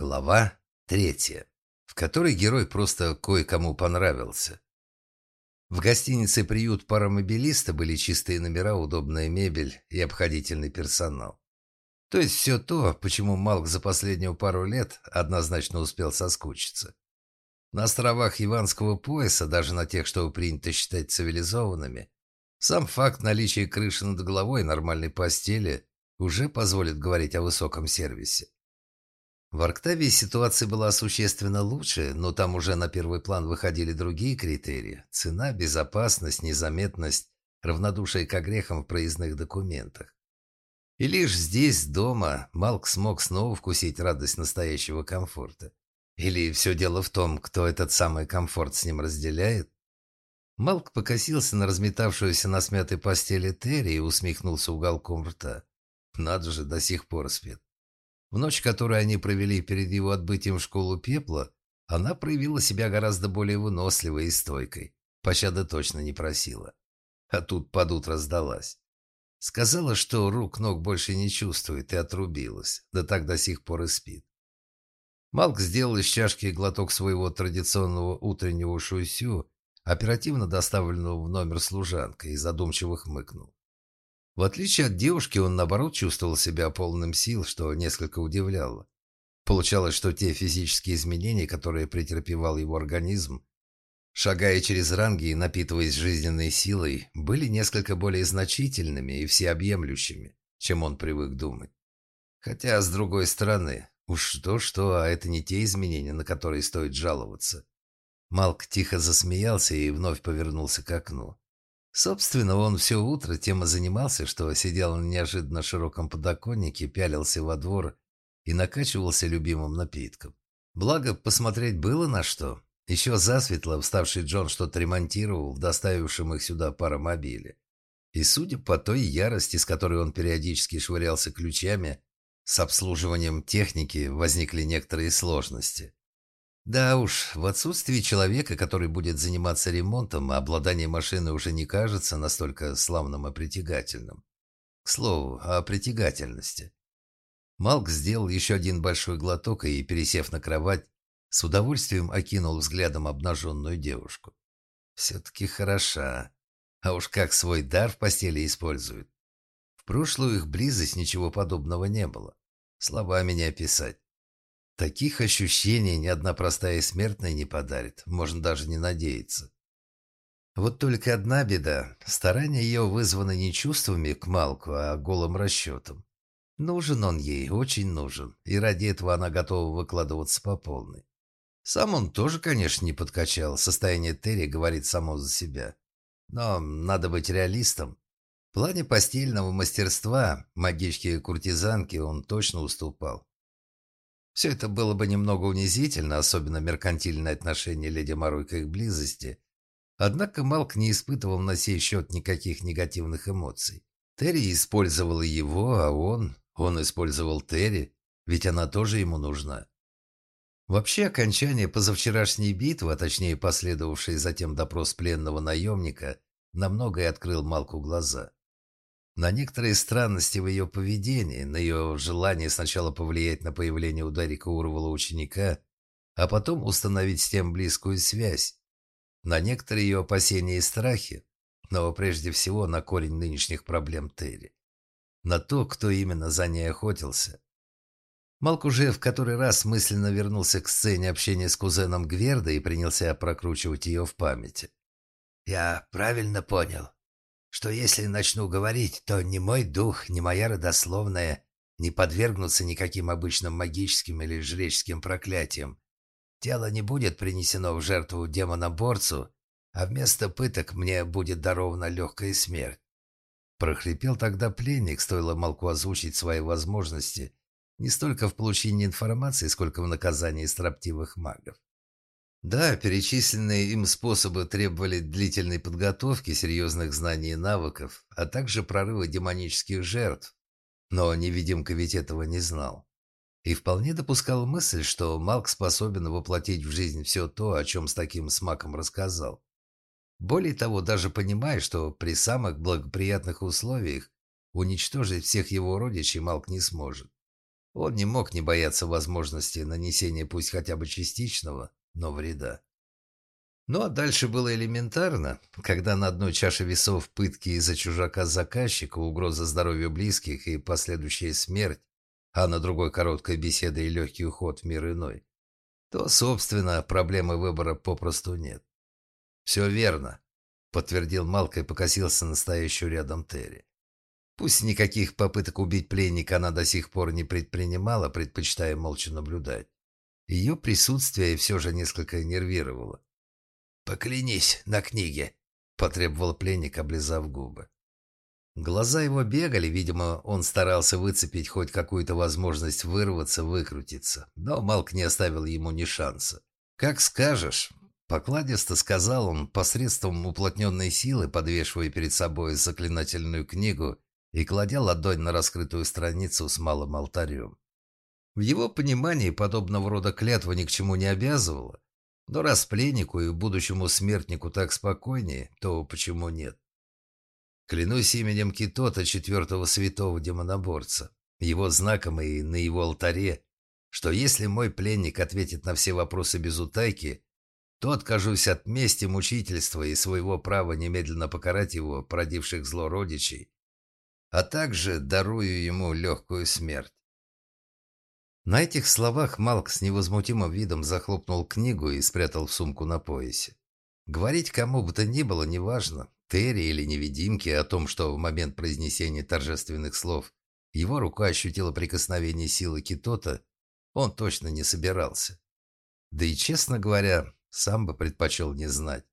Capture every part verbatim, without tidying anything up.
Глава третья, в которой герой просто кое-кому понравился. В гостинице «Приют паромобилиста» были чистые номера, удобная мебель и обходительный персонал. То есть все то, почему Малк за последнюю пару лет однозначно успел соскучиться. На островах Яванского пояса, даже на тех, что принято считать цивилизованными, сам факт наличия крыши над головой и нормальной постели уже позволит говорить о высоком сервисе. В Арктавии ситуация была существенно лучше, но там уже на первый план выходили другие критерии – цена, безопасность, незаметность, равнодушие к огрехам в проездных документах. И лишь здесь, дома, Малк смог снова вкусить радость настоящего комфорта. Или все дело в том, кто этот самый комфорт с ним разделяет? Малк покосился на разметавшуюся на смятой постели Терри и усмехнулся уголком рта. Надо же, до сих пор спит. В ночь, которую они провели перед его отбытием в школу пепла, она проявила себя гораздо более выносливой и стойкой. Пощады точно не просила. А тут под утро сдалась. Сказала, что рук-ног больше не чувствует, и отрубилась. Да так до сих пор и спит. Малк сделал из чашки глоток своего традиционного утреннего шуйсю, оперативно доставленного в номер служанкой, и задумчиво хмыкнул. В отличие от девушки, он, наоборот, чувствовал себя полным сил, что несколько удивляло. Получалось, что те физические изменения, которые претерпевал его организм, шагая через ранги и напитываясь жизненной силой, были несколько более значительными и всеобъемлющими, чем он привык думать. Хотя, с другой стороны, уж что-что, а это не те изменения, на которые стоит жаловаться. Малк тихо засмеялся и вновь повернулся к окну. Собственно, он все утро тем и занимался, что сидел на неожиданно широком подоконнике, пялился во двор и накачивался любимым напитком. Благо, посмотреть было на что. Еще засветло вставший Джон что-то ремонтировал в доставившем их сюда паромобиле. И судя по той ярости, с которой он периодически швырялся ключами, с обслуживанием техники возникли некоторые сложности. Да уж, в отсутствии человека, который будет заниматься ремонтом, обладание машины уже не кажется настолько славным и притягательным. К слову, о притягательности. Малк сделал еще один большой глоток и, пересев на кровать, с удовольствием окинул взглядом обнаженную девушку. Все-таки хороша. А уж как свой дар в постели использует. В прошлую их близость ничего подобного не было. Словами не описать. Таких ощущений ни одна простая смертная не подарит, можно даже не надеяться. Вот только одна беда. Старания ее вызваны не чувствами к Малку, а голым расчетом. Нужен он ей, очень нужен, и ради этого она готова выкладываться по полной. Сам он тоже, конечно, не подкачал, состояние Терри говорит само за себя. Но надо быть реалистом. В плане постельного мастерства магичке-куртизанке он точно уступал. Все это было бы немного унизительно, особенно меркантильное отношение леди Маруй к их близости. Однако Малк не испытывал на сей счет никаких негативных эмоций. Терри использовала его, а он... Он использовал Терри, ведь она тоже ему нужна. Вообще, окончание позавчерашней битвы, а точнее последовавший затем допрос пленного наемника, на многое открыл Малку глаза. На некоторые странности в ее поведении, на ее желание сначала повлиять на появление у Дарика Урвала ученика, а потом установить с тем близкую связь, на некоторые ее опасения и страхи, но прежде всего на корень нынешних проблем Терри, на то, кто именно за ней охотился. Малк уже в который раз мысленно вернулся к сцене общения с кузеном Гверда и принялся прокручивать ее в памяти. «Я правильно понял, что если начну говорить, то ни мой дух, ни моя родословная не подвергнутся никаким обычным магическим или жреческим проклятиям. Тело не будет принесено в жертву демоноборцу, а вместо пыток мне будет дарована легкая смерть». Прохрипел тогда пленник, стоило Малку озвучить свои возможности не столько в получении информации, сколько в наказании строптивых магов. Да, перечисленные им способы требовали длительной подготовки, серьезных знаний и навыков, а также прорыва демонических жертв, но невидимка ведь этого не знал. И вполне допускал мысль, что Малк способен воплотить в жизнь все то, о чем с таким смаком рассказал. Более того, даже понимая, что при самых благоприятных условиях уничтожить всех его родичей Малк не сможет. Он не мог не бояться возможности нанесения пусть хотя бы частичного, но вреда. Ну а дальше было элементарно, когда на одной чаше весов пытки из-за чужака-заказчика, угроза здоровью близких и последующая смерть, а на другой короткая беседа и легкий уход в мир иной, то, собственно, проблемы выбора попросту нет. «Все верно», — подтвердил Малк и покосился на стоящую рядом Терри. Пусть никаких попыток убить пленника она до сих пор не предпринимала, предпочитая молча наблюдать. Ее присутствие все же несколько нервировало. «Поклянись на книге», — потребовал пленник, облизав губы. Глаза его бегали, видимо, он старался выцепить хоть какую-то возможность вырваться, выкрутиться, но Малк не оставил ему ни шанса. «Как скажешь», — покладисто сказал он, посредством уплотненной силы подвешивая перед собой заклинательную книгу и кладя ладонь на раскрытую страницу с малым алтарем. В его понимании подобного рода клятва ни к чему не обязывала, но раз пленнику и будущему смертнику так спокойнее, то почему нет? Клянусь именем Китота, четвертого святого демоноборца, его знаком и на его алтаре, что если мой пленник ответит на все вопросы без утайки, то откажусь от мести, мучительства и своего права немедленно покарать его, породивших зло родичей, а также дарую ему легкую смерть. На этих словах Малк с невозмутимым видом захлопнул книгу и спрятал в сумку на поясе. Говорить кому бы то ни было неважно, Терри или невидимке, о том, что в момент произнесения торжественных слов его рука ощутила прикосновение силы Китота, он точно не собирался. Да и, честно говоря, сам бы предпочел не знать.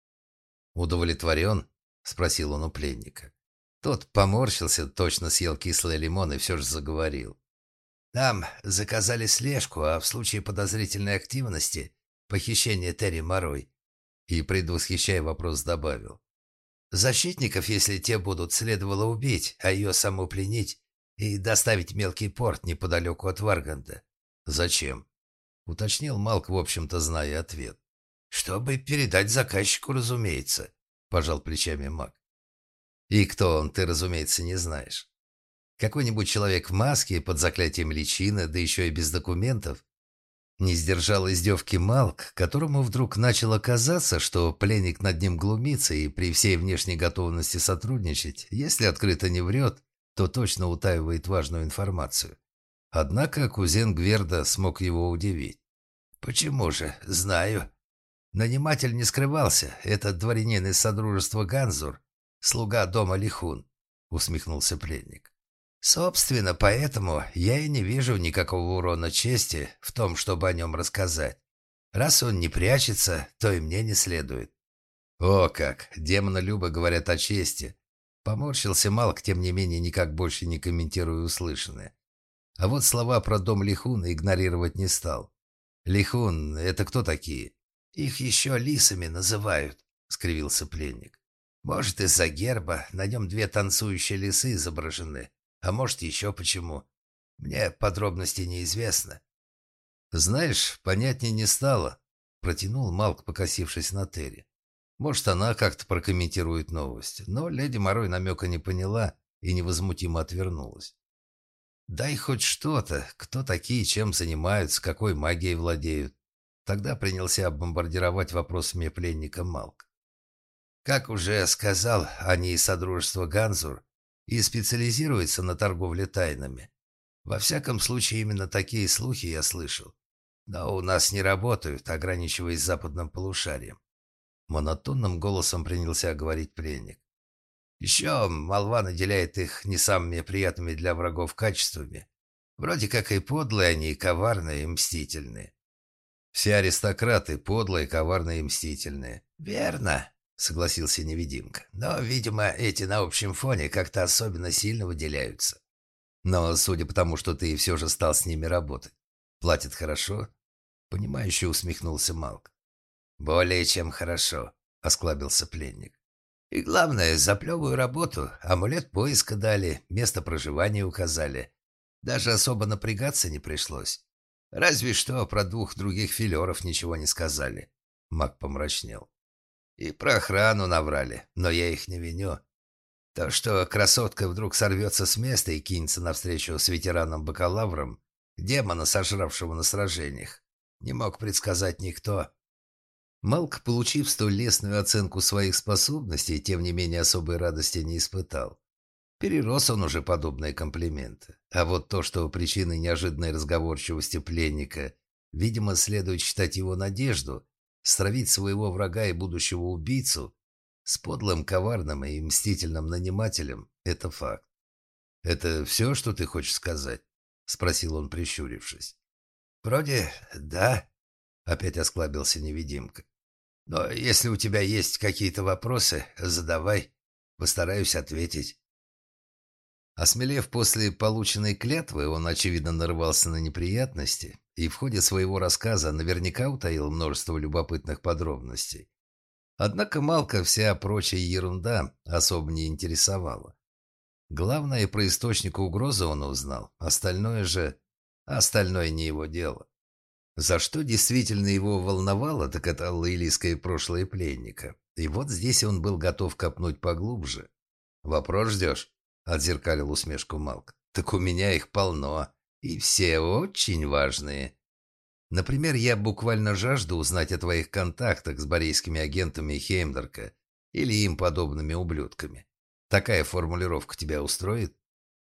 «Удовлетворен?» – спросил он у пленника. Тот поморщился, точно съел кислый лимон и все же заговорил. «Нам заказали слежку, а в случае подозрительной активности – похищение Терри Морой». И, предвосхищая вопрос, добавил. «Защитников, если те будут, следовало убить, а ее саму пленить и доставить в мелкий порт неподалеку от Варганда». «Зачем?» – уточнил Малк, в общем-то, зная ответ. «Чтобы передать заказчику, разумеется», – пожал плечами маг. «И кто он, ты, разумеется, не знаешь. Какой-нибудь человек в маске, под заклятием личины, да еще и без документов?» Не сдержал издевки Малк, которому вдруг начало казаться, что пленник над ним глумится и при всей внешней готовности сотрудничать, если открыто не врет, то точно утаивает важную информацию. Однако кузен Гверда смог его удивить. «Почему же? Знаю. Наниматель не скрывался. Это дворянин из Содружества Ганзур, слуга дома Лихун», — усмехнулся пленник. «Собственно, поэтому я и не вижу никакого урона чести в том, чтобы о нем рассказать. Раз он не прячется, то и мне не следует». «О как! Демоны Люба говорят о чести!» Поморщился Малк, тем не менее, никак больше не комментируя услышанное. А вот слова про дом Лихуна игнорировать не стал. «Лихун — это кто такие?» «Их еще лисами называют», — скривился пленник. «Может, из-за герба, на нем две танцующие лисы изображены. А может, еще почему. Мне подробности неизвестно». «Знаешь, понятнее не стало», — протянул Малк, покосившись на Терри. «Может, она как-то прокомментирует новость». Но леди Морой намека не поняла и невозмутимо отвернулась. «Дай хоть что-то, кто такие, чем занимаются, какой магией владеют». Тогда принялся бомбардировать вопросами пленника Малк. «Как уже сказал, они из Содружества Ганзур и специализируется на торговле тайнами. Во всяком случае, именно такие слухи я слышал. Но у нас не работают, ограничиваясь западным полушарием». Монотонным голосом принялся говорить пленник. «Еще молва наделяет их не самыми приятными для врагов качествами. Вроде как и подлые они, и коварные, и мстительные». «Все аристократы подлые, коварные и мстительные». «Верно», — согласился невидимка. «Но, видимо, эти на общем фоне как-то особенно сильно выделяются. Но, судя по тому, что ты все же стал с ними работать, платят хорошо?» Понимающе усмехнулся Малк. «Более чем хорошо», — осклабился пленник. «И главное, за плевую работу амулет поиска дали, место проживания указали. Даже особо напрягаться не пришлось. Разве что про двух других филеров ничего не сказали». Маг помрачнел. «И про охрану наврали, но я их не виню. То, что красотка вдруг сорвется с места и кинется навстречу с ветераном-бакалавром, Демона, сожравшего на сражениях. Не мог предсказать никто. Малк, получив столь лестную оценку своих способностей, тем не менее особой радости не испытал. Перерос он уже подобные комплименты. А вот то, что причиной неожиданной разговорчивости пленника, видимо, следует считать его надежду стравить своего врага и будущего убийцу с подлым, коварным и мстительным нанимателем, это факт. «Это все, что ты хочешь сказать?» — спросил он, прищурившись. «Вроде да», — опять осклабился невидимка. «Но если у тебя есть какие-то вопросы, задавай. Постараюсь ответить». Осмелев после полученной клятвы, он, очевидно, нарывался на неприятности и в ходе своего рассказа наверняка утаил множество любопытных подробностей. Однако Малка вся прочая ерунда особо не интересовала. Главное, про источник угрозы он узнал, остальное же... Остальное не его дело. За что действительно его волновало, так это лаэлийское прошлое пленника. И вот здесь он был готов копнуть поглубже. «Вопрос ждешь?» — отзеркалил усмешку Малк. «Так у меня их полно, и все очень важные. Например, я буквально жажду узнать о твоих контактах с борейскими агентами Хеймдерка или им подобными ублюдками. Такая формулировка тебя устроит?»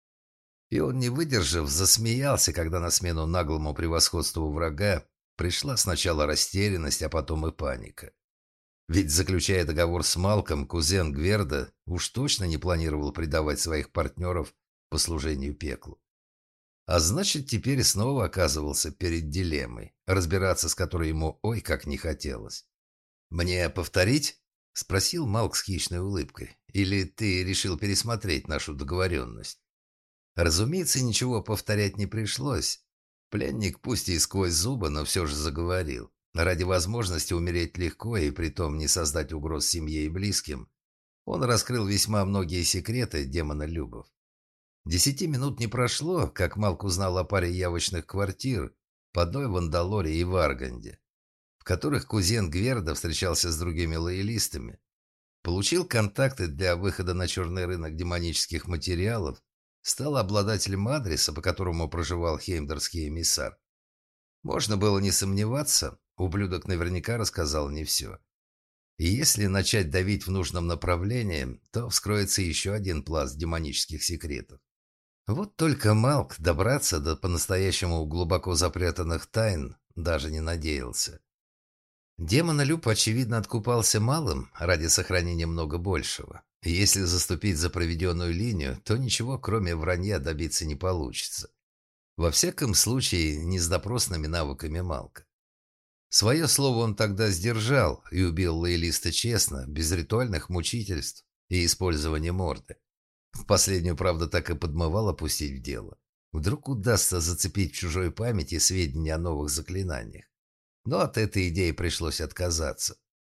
И он, не выдержав, засмеялся, когда на смену наглому превосходству врага пришла сначала растерянность, а потом и паника. Ведь, заключая договор с Малком, кузен Гверда уж точно не планировал предавать своих партнеров по служению пеклу. А значит, теперь снова оказывался перед дилеммой, разбираться с которой ему ой как не хотелось. «Мне повторить?» — спросил Малк с хищной улыбкой. «Или ты решил пересмотреть нашу договоренность?» Разумеется, ничего повторять не пришлось. Пленник, пусть и сквозь зубы, но все же заговорил. Ради возможности умереть легко и притом не создать угроз семье и близким, он раскрыл весьма многие секреты демона Любов. Десяти минут не прошло, как Малк узнал о паре явочных квартир по одной в Андалоре и Варганде, в которых кузен Гверда встречался с другими лоялистами, получил контакты для выхода на черный рынок демонических материалов, стал обладателем адреса, по которому проживал хеймдерский эмиссар. Можно было не сомневаться, ублюдок наверняка рассказал не все. И если начать давить в нужном направлении, то вскроется еще один пласт демонических секретов. Вот только Малк добраться до по-настоящему глубоко запрятанных тайн даже не надеялся. Демонолюб, очевидно, откупался малым ради сохранения много большего. И если заступить за проведенную линию, то ничего, кроме вранья, добиться не получится. Во всяком случае, не с допросными навыками Малка. Свое слово он тогда сдержал и убил лоялиста честно, без ритуальных мучительств и использования морды. В последнюю, правда, так и подмывало пустить в дело. Вдруг удастся зацепить в чужой памяти сведения о новых заклинаниях. Но от этой идеи пришлось отказаться.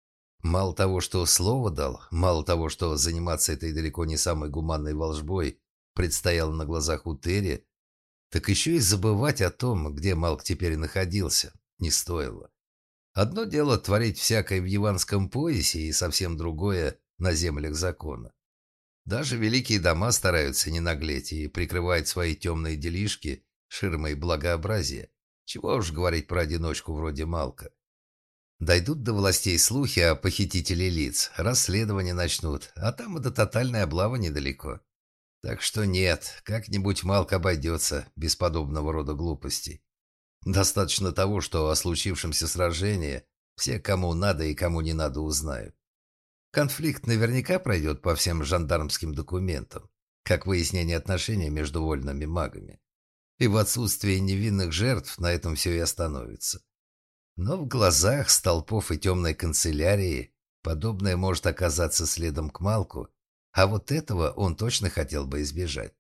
Мало того, что слово дал, мало того, что заниматься этой далеко не самой гуманной волжбой предстояло на глазах у Терри, так еще и забывать о том, где Малк теперь находился, не стоило. Одно дело творить всякое в Яванском поясе, и совсем другое на землях закона. Даже великие дома стараются не наглеть и прикрывают свои темные делишки ширмой благообразия. Чего уж говорить про одиночку вроде Малка. Дойдут до властей слухи о похитителе лиц, расследование начнут, а там и до тотальной облавы недалеко. Так что нет, как-нибудь Малк обойдется без подобного рода глупостей. Достаточно того, что о случившемся сражении все, кому надо и кому не надо, узнают. Конфликт наверняка пройдет по всем жандармским документам, как выяснение отношений между вольными магами. И в отсутствии невинных жертв на этом все и остановится. Но в глазах столпов и темной канцелярии подобное может оказаться следом к Малку, а вот этого он точно хотел бы избежать.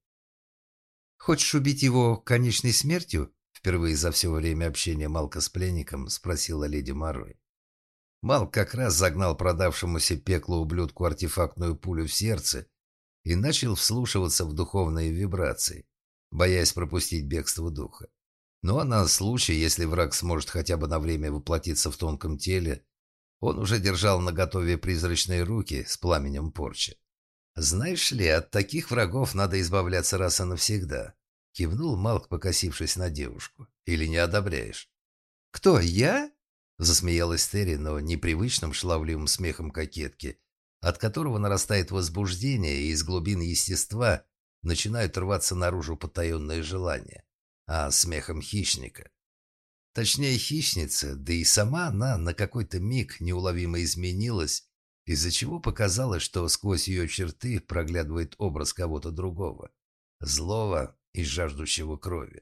«Хочешь убить его конечной смертью?» Впервые за все время общения Малка с пленником спросила леди Марой. Малк как раз загнал продавшемуся пеклу ублюдку артефактную пулю в сердце и начал вслушиваться в духовные вибрации, боясь пропустить бегство духа. Ну а на случай, если враг сможет хотя бы на время воплотиться в тонком теле, он уже держал наготове призрачные руки с пламенем порчи. Знаешь ли, от таких врагов надо избавляться раз и навсегда. Кивнул Малк, покосившись на девушку. «Или не одобряешь?» «Кто, я?» Засмеялась Терри, но непривычным шлавливым смехом кокетки, от которого нарастает возбуждение, и из глубин естества начинают рваться наружу потаенные желания, а смехом хищника. Точнее, хищница, да и сама она на какой-то миг неуловимо изменилась, из-за чего показалось, что сквозь ее черты проглядывает образ кого-то другого, злого и жаждущего крови.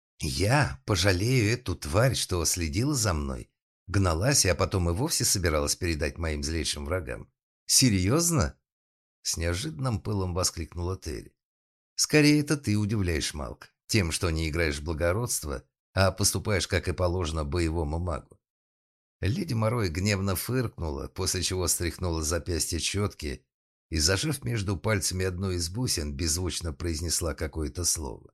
«Я пожалею эту тварь, что следила за мной, гналась, а потом и вовсе собиралась передать моим злейшим врагам. Серьезно?» С неожиданным пылом воскликнула Терри. «Скорее, это ты удивляешь, Малк, тем, что не играешь в благородство, а поступаешь, как и положено, боевому магу». Леди Морой гневно фыркнула, после чего стряхнула с запястья четки и, зажав между пальцами одну из бусин, беззвучно произнесла какое-то слово.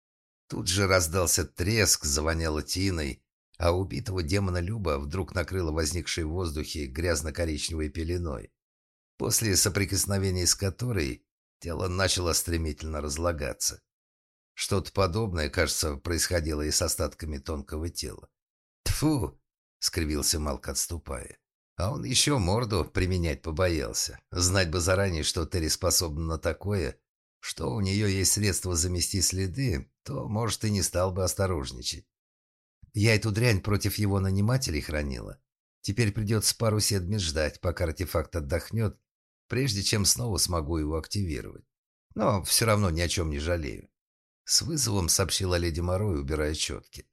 Тут же раздался треск, завоняло тиной, а убитого демона Люба вдруг накрыло возникшей в воздухе грязно-коричневой пеленой, после соприкосновения с которой тело начало стремительно разлагаться. Что-то подобное, кажется, происходило и с остатками тонкого тела. «Тьфу!» — скривился Малк, отступая. А он еще морду применять побоялся. Знать бы заранее, что Терри способна на такое, что у нее есть средства замести следы, то, может, и не стал бы осторожничать. Я эту дрянь против его нанимателей хранила. Теперь придется пару седмиц ждать, пока артефакт отдохнет, прежде чем снова смогу его активировать. Но все равно ни о чем не жалею. С вызовом сообщила леди Морой, убирая четки.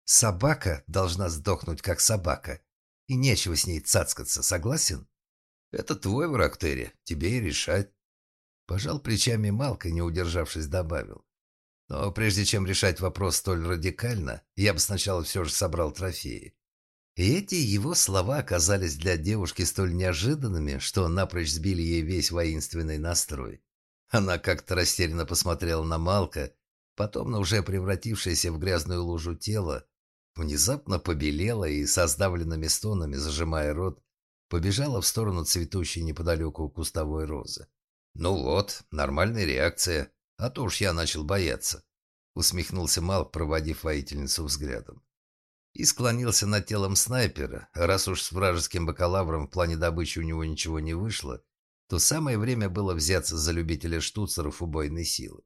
Собака должна сдохнуть, как собака. И нечего с ней цацкаться, согласен? Это твой враг, Терри, тебе и решать. Пожал плечами Малка, не удержавшись, добавил. Но прежде чем решать вопрос столь радикально, я бы сначала все же собрал трофеи. И эти его слова оказались для девушки столь неожиданными, что напрочь сбили ей весь воинственный настрой. Она как-то растерянно посмотрела на Малка, потом на уже превратившееся в грязную лужу тело, внезапно побелела и со сдавленными стонами, зажимая рот, побежала в сторону цветущей неподалеку кустовой розы. «Ну вот, нормальная реакция, а то уж я начал бояться», — усмехнулся Малк, проводив воительницу взглядом. И склонился над телом снайпера. Раз уж с вражеским бакалавром в плане добычи у него ничего не вышло, то самое время было взяться за любителя штуцеров убойной силы.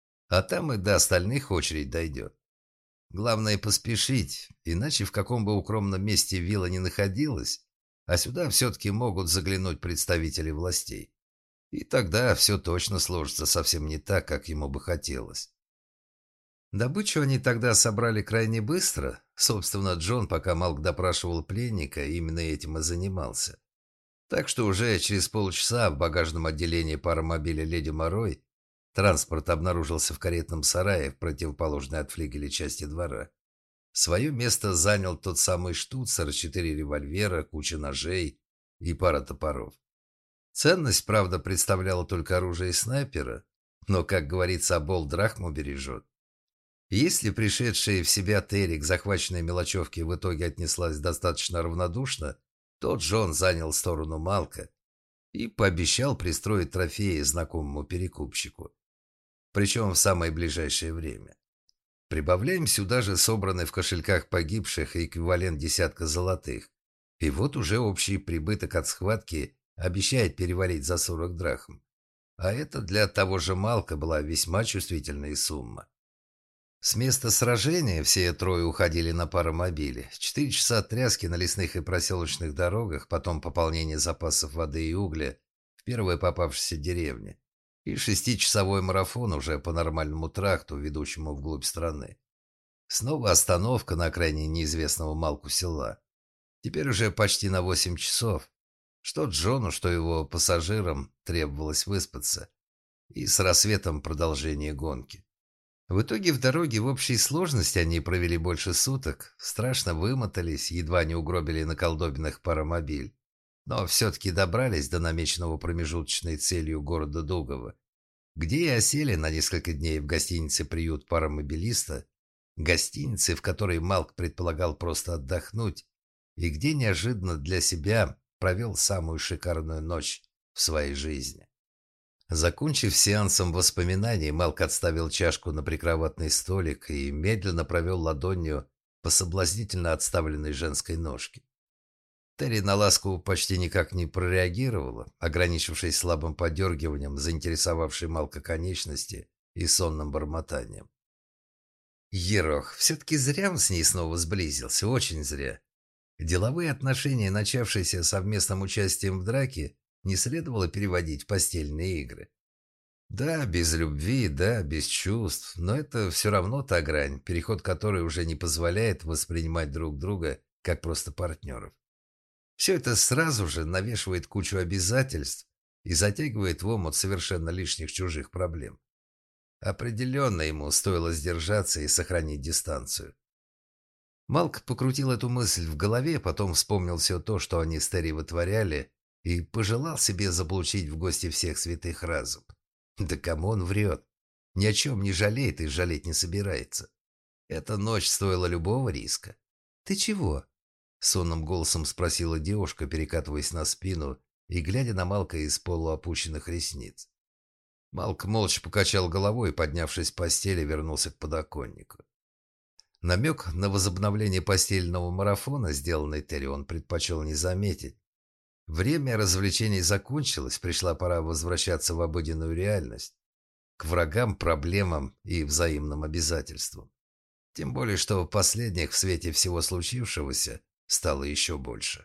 А там и до остальных очередь дойдет. Главное поспешить, иначе в каком бы укромном месте вилла не находилась, а сюда все-таки могут заглянуть представители властей. И тогда все точно сложится совсем не так, как ему бы хотелось. Добычу они тогда собрали крайне быстро. Собственно, Джон, пока Малк допрашивал пленника, именно этим и занимался. Так что уже через полчаса в багажном отделении паромобиля «Леди Морой» транспорт обнаружился в каретном сарае в противоположной от флигеля части двора. Свое место занял тот самый штуцер, четыре револьвера, куча ножей и пара топоров. Ценность, правда, представляла только оружие снайпера, но, как говорится, обол драхму бережет. Если пришедшая в себя Терри к захваченной мелочевке в итоге отнеслась достаточно равнодушно, то Джон занял сторону Малка и пообещал пристроить трофеи знакомому перекупщику. Причем в самое ближайшее время. Прибавляем сюда же собранный в кошельках погибших эквивалент десятка золотых. И вот уже общий прибыток от схватки обещает перевалить за сорок драхм. А это для того же Малка была весьма чувствительная сумма. С места сражения все трое уходили на паромобиле. Четыре часа тряски на лесных и проселочных дорогах, потом пополнение запасов воды и угля в первой попавшейся деревне и шестичасовой марафон уже по нормальному тракту, ведущему вглубь страны. Снова остановка на окраине неизвестного Малку села. Теперь уже почти на восемь часов. Что Джону, что его пассажирам требовалось выспаться. И с рассветом продолжение гонки. В итоге в дороге в общей сложности они провели больше суток, страшно вымотались, едва не угробили на колдобинах паромобиль, но все-таки добрались до намеченного промежуточной целью города Дугово, где и осели на несколько дней в гостинице «Приют паромобилиста», гостинице, в которой Малк предполагал просто отдохнуть, и где неожиданно для себя провел самую шикарную ночь в своей жизни. Закончив сеансом воспоминаний, Малк отставил чашку на прикроватный столик и медленно провел ладонью по соблазнительно отставленной женской ножке. Терри на ласку почти никак не прореагировала, ограничившись слабым подергиванием, заинтересовавшей Малка конечности и сонным бормотанием. Ерох, все-таки зря он с ней снова сблизился, очень зря. Деловые отношения, начавшиеся совместным участием в драке, не следовало переводить в постельные игры. Да, без любви, да, без чувств, но это все равно та грань, переход которой уже не позволяет воспринимать друг друга как просто партнеров. Все это сразу же навешивает кучу обязательств и затягивает в омут совершенно лишних чужих проблем. Определенно ему стоило сдержаться и сохранить дистанцию. Малк покрутил эту мысль в голове, потом вспомнил все то, что они с Терри вытворяли, и пожелал себе заполучить в гости всех святых разум. Да кому он врет? Ни о чем не жалеет и жалеть не собирается. Эта ночь стоила любого риска. «Ты чего?» — сонным голосом спросила девушка, перекатываясь на спину и глядя на Малка из полуопущенных ресниц. Малк молча покачал головой и, поднявшись с постели, вернулся к подоконнику. Намек на возобновление постельного марафона, сделанный Терри, он предпочел не заметить. Время развлечений закончилось, пришла пора возвращаться в обыденную реальность, к врагам, проблемам и взаимным обязательствам. Тем более, что последних в свете всего случившегося стало еще больше.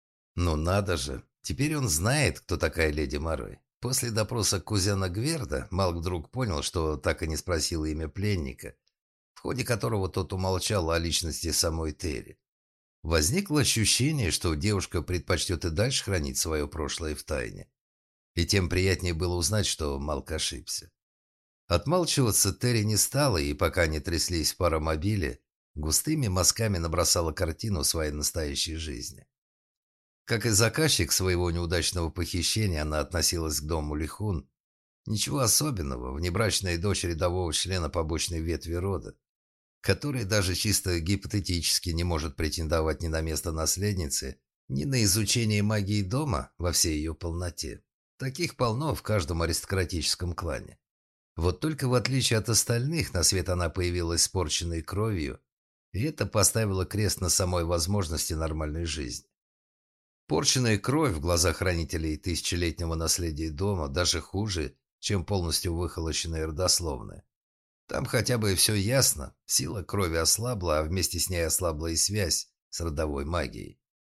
Ну надо же, теперь он знает, кто такая леди Морой. После допроса кузена Гверда Малк вдруг понял, что так и не спросил имя пленника, в ходе которого тот умолчал о личности самой Терри. Возникло ощущение, что девушка предпочтет и дальше хранить свое прошлое в тайне. И тем приятнее было узнать, что Малк ошибся. Отмалчиваться Терри не стала, и пока они тряслись в паромобиле, густыми мазками набросала картину своей настоящей жизни. Как и заказчик своего неудачного похищения, она относилась к дому Лихун. Ничего особенного, внебрачная дочь рядового члена побочной ветви рода, который даже чисто гипотетически не может претендовать ни на место наследницы, ни на изучение магии дома во всей ее полноте. Таких полно в каждом аристократическом клане. Вот только в отличие от остальных, на свет она появилась испорченной кровью, и это поставило крест на самой возможности нормальной жизни. Порченная кровь в глазах хранителей тысячелетнего наследия дома даже хуже, чем полностью выхолощенная родословная. Там хотя бы все ясно, сила крови ослабла, а вместе с ней ослабла и связь с родовой магией.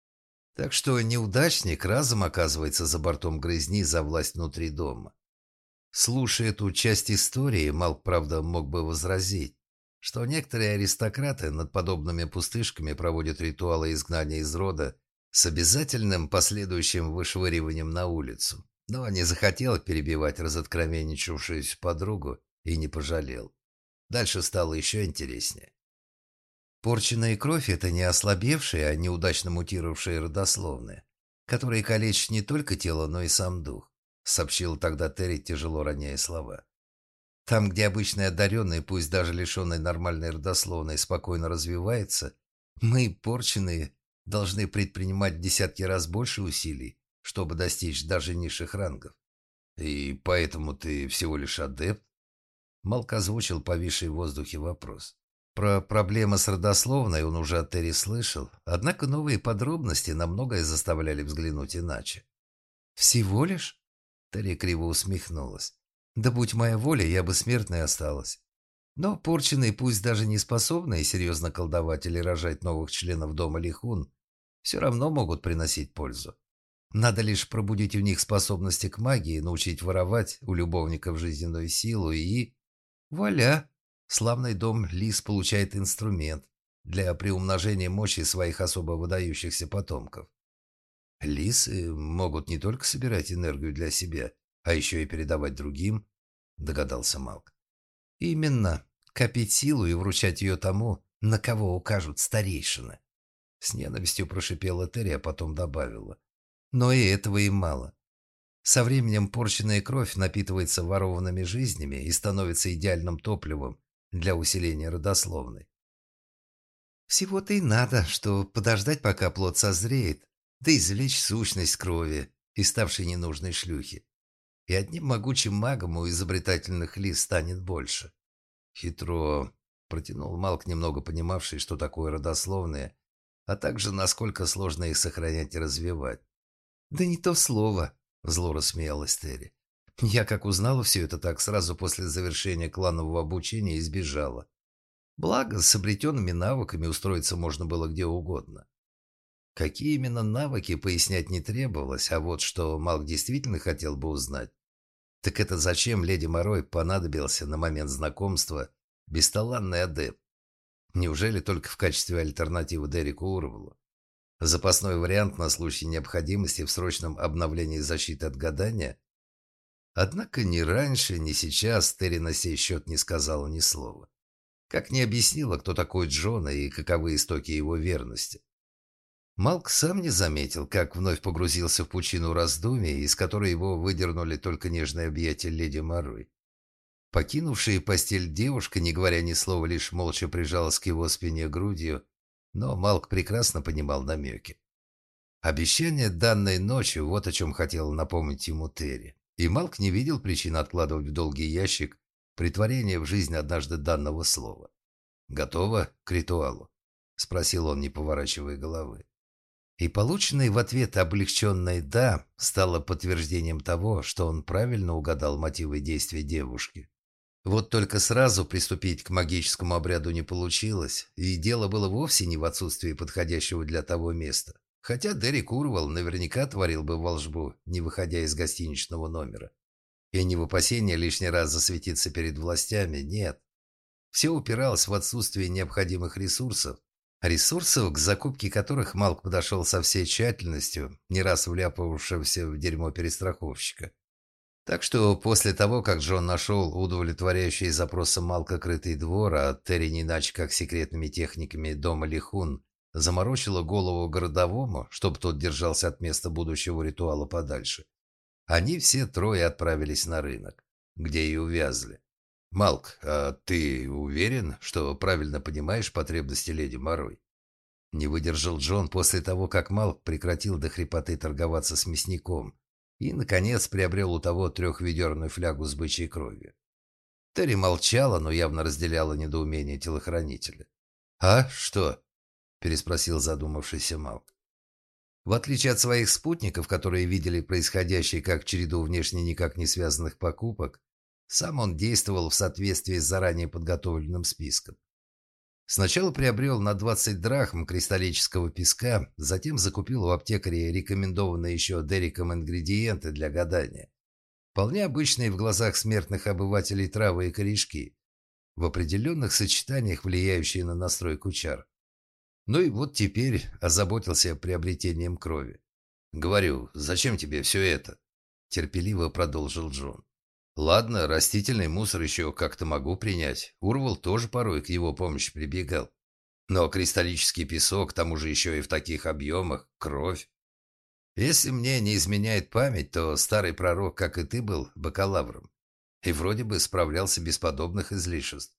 Так что неудачник разом оказывается за бортом грызни за власть внутри дома. Слушая эту часть истории, Малк, правда, мог бы возразить, что некоторые аристократы над подобными пустышками проводят ритуалы изгнания из рода с обязательным последующим вышвыриванием на улицу, но не захотел перебивать разоткровенничавшуюся подругу и не пожалел. Дальше стало еще интереснее. Порченная кровь – это не ослабевшая, а неудачно мутировавшая родословная, которая калечит не только тело, но и сам дух, сообщил тогда Терри, тяжело роняя слова. Там, где обычный одаренный, пусть даже лишенный нормальной родословной, спокойно развивается, мы, порченные, должны предпринимать в десятки раз больше усилий, чтобы достичь даже низших рангов. И поэтому ты всего лишь адепт? Малк озвучил повисший в воздухе вопрос. Про проблемы с родословной он уже от Терри слышал, однако новые подробности на многое заставляли взглянуть иначе. «Всего лишь?» Терри криво усмехнулась. «Да будь моя воля, я бы смертной осталась. Но порченые, пусть даже не способные серьезно колдовать или рожать новых членов дома Лихун, все равно могут приносить пользу. Надо лишь пробудить у них способности к магии, научить воровать у любовников жизненную силу и... Вуаля! Славный дом Лис получает инструмент для приумножения мощи своих особо выдающихся потомков. Лисы могут не только собирать энергию для себя, а еще и передавать другим, догадался Малк. Именно. Копить силу и вручать ее тому, на кого укажут старейшины. С ненавистью прошипела Терри, а потом добавила. Но и этого им мало. Со временем порченная кровь напитывается ворованными жизнями и становится идеальным топливом для усиления родословной. Всего-то и надо, что подождать, пока плод созреет, да извлечь сущность крови и ставшей ненужной шлюхи. и одним могучим магом у изобретательных лис станет больше. Хитро, протянул Малк, немного понимавший, что такое родословные, а также насколько сложно их сохранять и развивать. «Да не то слово», — зло рассмеялась Терри. «Я, как узнала все это, так сразу после завершения кланового обучения избежала. Благо, с обретенными навыками устроиться можно было где угодно». Какие именно навыки, пояснять не требовалось, а вот что Малк действительно хотел бы узнать, так это зачем леди Морой понадобился на момент знакомства бесталанный адепт? Неужели только в качестве альтернативы Дереку Урвалу? Запасной вариант на случай необходимости в срочном обновлении защиты от гадания? Однако ни раньше, ни сейчас Терри на сей счет не сказала ни слова. Как не объяснила, кто такой Джона и каковы истоки его верности. Малк сам не заметил, как вновь погрузился в пучину раздумий, из которой его выдернули только нежные объятия леди Морой. Покинувшая постель девушка, не говоря ни слова, лишь молча прижалась к его спине грудью, но Малк прекрасно понимал намеки. Обещание данной ночью, вот о чем хотела напомнить ему Терри, и Малк не видел причин откладывать в долгий ящик претворение в жизнь однажды данного слова. «Готово к ритуалу?» — спросил он, не поворачивая головы. И полученное в ответ облегченное «да» стало подтверждением того, что он правильно угадал мотивы действий девушки. Вот только сразу приступить к магическому обряду не получилось, и дело было вовсе не в отсутствии подходящего для того места. Хотя Дерек Урвал наверняка творил бы волшбу, не выходя из гостиничного номера. И не в опасении лишний раз засветиться перед властями, нет. Все упиралось в отсутствие необходимых ресурсов, ресурсов, к закупке которых Малк подошел со всей тщательностью, не раз вляпавшегося в дерьмо перестраховщика. Так что после того, как Джон нашел удовлетворяющий запросы Малка крытый двор, а Терри не иначе как секретными техниками дома Лихун заморочила голову городовому, чтобы тот держался от места будущего ритуала подальше, они все трое отправились на рынок, где и увязли. «Малк, а ты уверен, что правильно понимаешь потребности леди Морой?» Не выдержал Джон после того, как Малк прекратил до хрипоты торговаться с мясником и, наконец, приобрел у того трехведерную флягу с бычьей кровью. Терри молчала, но явно разделяла недоумение телохранителя. «А что?» – переспросил задумавшийся Малк. В отличие от своих спутников, которые видели происходящее как череду внешне никак не связанных покупок, сам он действовал в соответствии с заранее подготовленным списком. Сначала приобрел на двадцать драхм кристаллического песка, затем закупил у аптекаря рекомендованные еще Дереком ингредиенты для гадания. Вполне обычные в глазах смертных обывателей травы и корешки, в определенных сочетаниях влияющие на настрой кучар. Ну и вот теперь озаботился приобретением крови. «Говорю, зачем тебе все это?» – терпеливо продолжил Джон. «Ладно, растительный мусор еще как-то могу принять. Урвал тоже порой к его помощи прибегал. Но кристаллический песок, к тому же еще и в таких объемах, кровь. Если мне не изменяет память, то старый пророк, как и ты, был бакалавром. И вроде бы справлялся без подобных излишеств».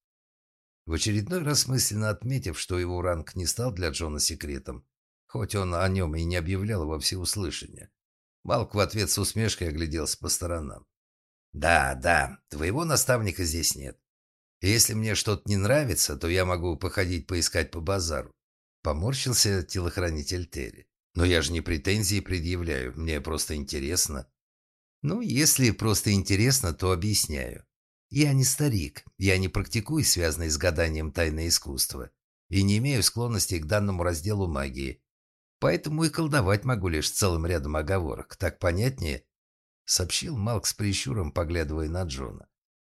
В очередной раз мысленно отметив, что его ранг не стал для Джона секретом, хоть он о нем и не объявлял во всеуслышание, Малк в ответ с усмешкой огляделся по сторонам. «Да, да, твоего наставника здесь нет. И если мне что-то не нравится, то я могу походить поискать по базару». Поморщился телохранитель Терри. «Но я же не претензии предъявляю, мне просто интересно». «Ну, если просто интересно, то объясняю. Я не старик, я не практикую связанные с гаданием тайное искусство и не имею склонности к данному разделу магии. Поэтому и колдовать могу лишь целым рядом оговорок. Так понятнее?» Сообщил Малк с прищуром, поглядывая на Джона.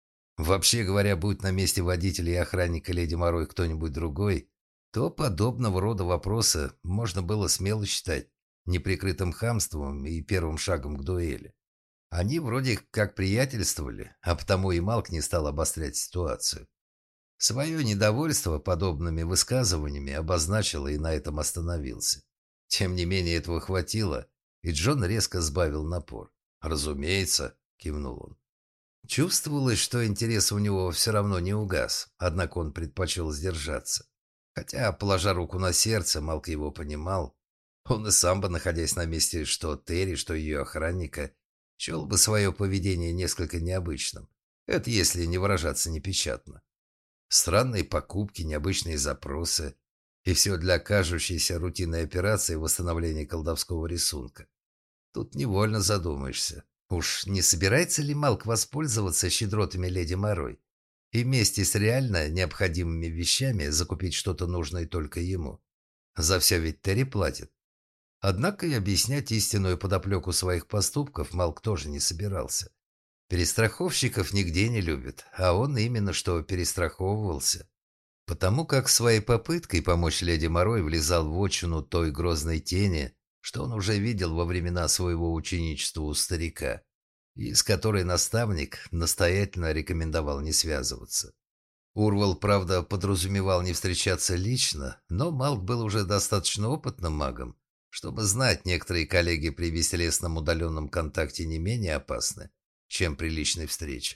Вообще говоря, будь на месте водителя и охранника леди Морой кто-нибудь другой, то подобного рода вопросы можно было смело считать неприкрытым хамством и первым шагом к дуэли. Они вроде как приятельствовали, а потому и Малк не стал обострять ситуацию. Свое недовольство подобными высказываниями обозначил и на этом остановился. Тем не менее этого хватило, и Джон резко сбавил напор. «Разумеется», — кивнул он. Чувствовалось, что интерес у него все равно не угас, однако он предпочел сдержаться. Хотя, положа руку на сердце, Малк его понимал. Он и сам бы, находясь на месте что Терри, что ее охранника, счел бы свое поведение несколько необычным. Это если не выражаться непечатно. Странные покупки, необычные запросы. И все для кажущейся рутинной операции восстановления колдовского рисунка. Тут невольно задумаешься. Уж не собирается ли Малк воспользоваться щедротами леди Морой и вместе с реально необходимыми вещами закупить что-то нужное только ему? За все ведь Терри платит. Однако и объяснять истинную подоплеку своих поступков Малк тоже не собирался. Перестраховщиков нигде не любят, а он именно что перестраховывался. Потому как своей попыткой помочь леди Морой влезал в отчину той грозной тени, что он уже видел во времена своего ученичества у старика, и с которой наставник настоятельно рекомендовал не связываться. Урвал, правда, подразумевал не встречаться лично, но Малк был уже достаточно опытным магом, чтобы знать, некоторые коллеги при бестелесном удаленном контакте не менее опасны, чем при личной встрече.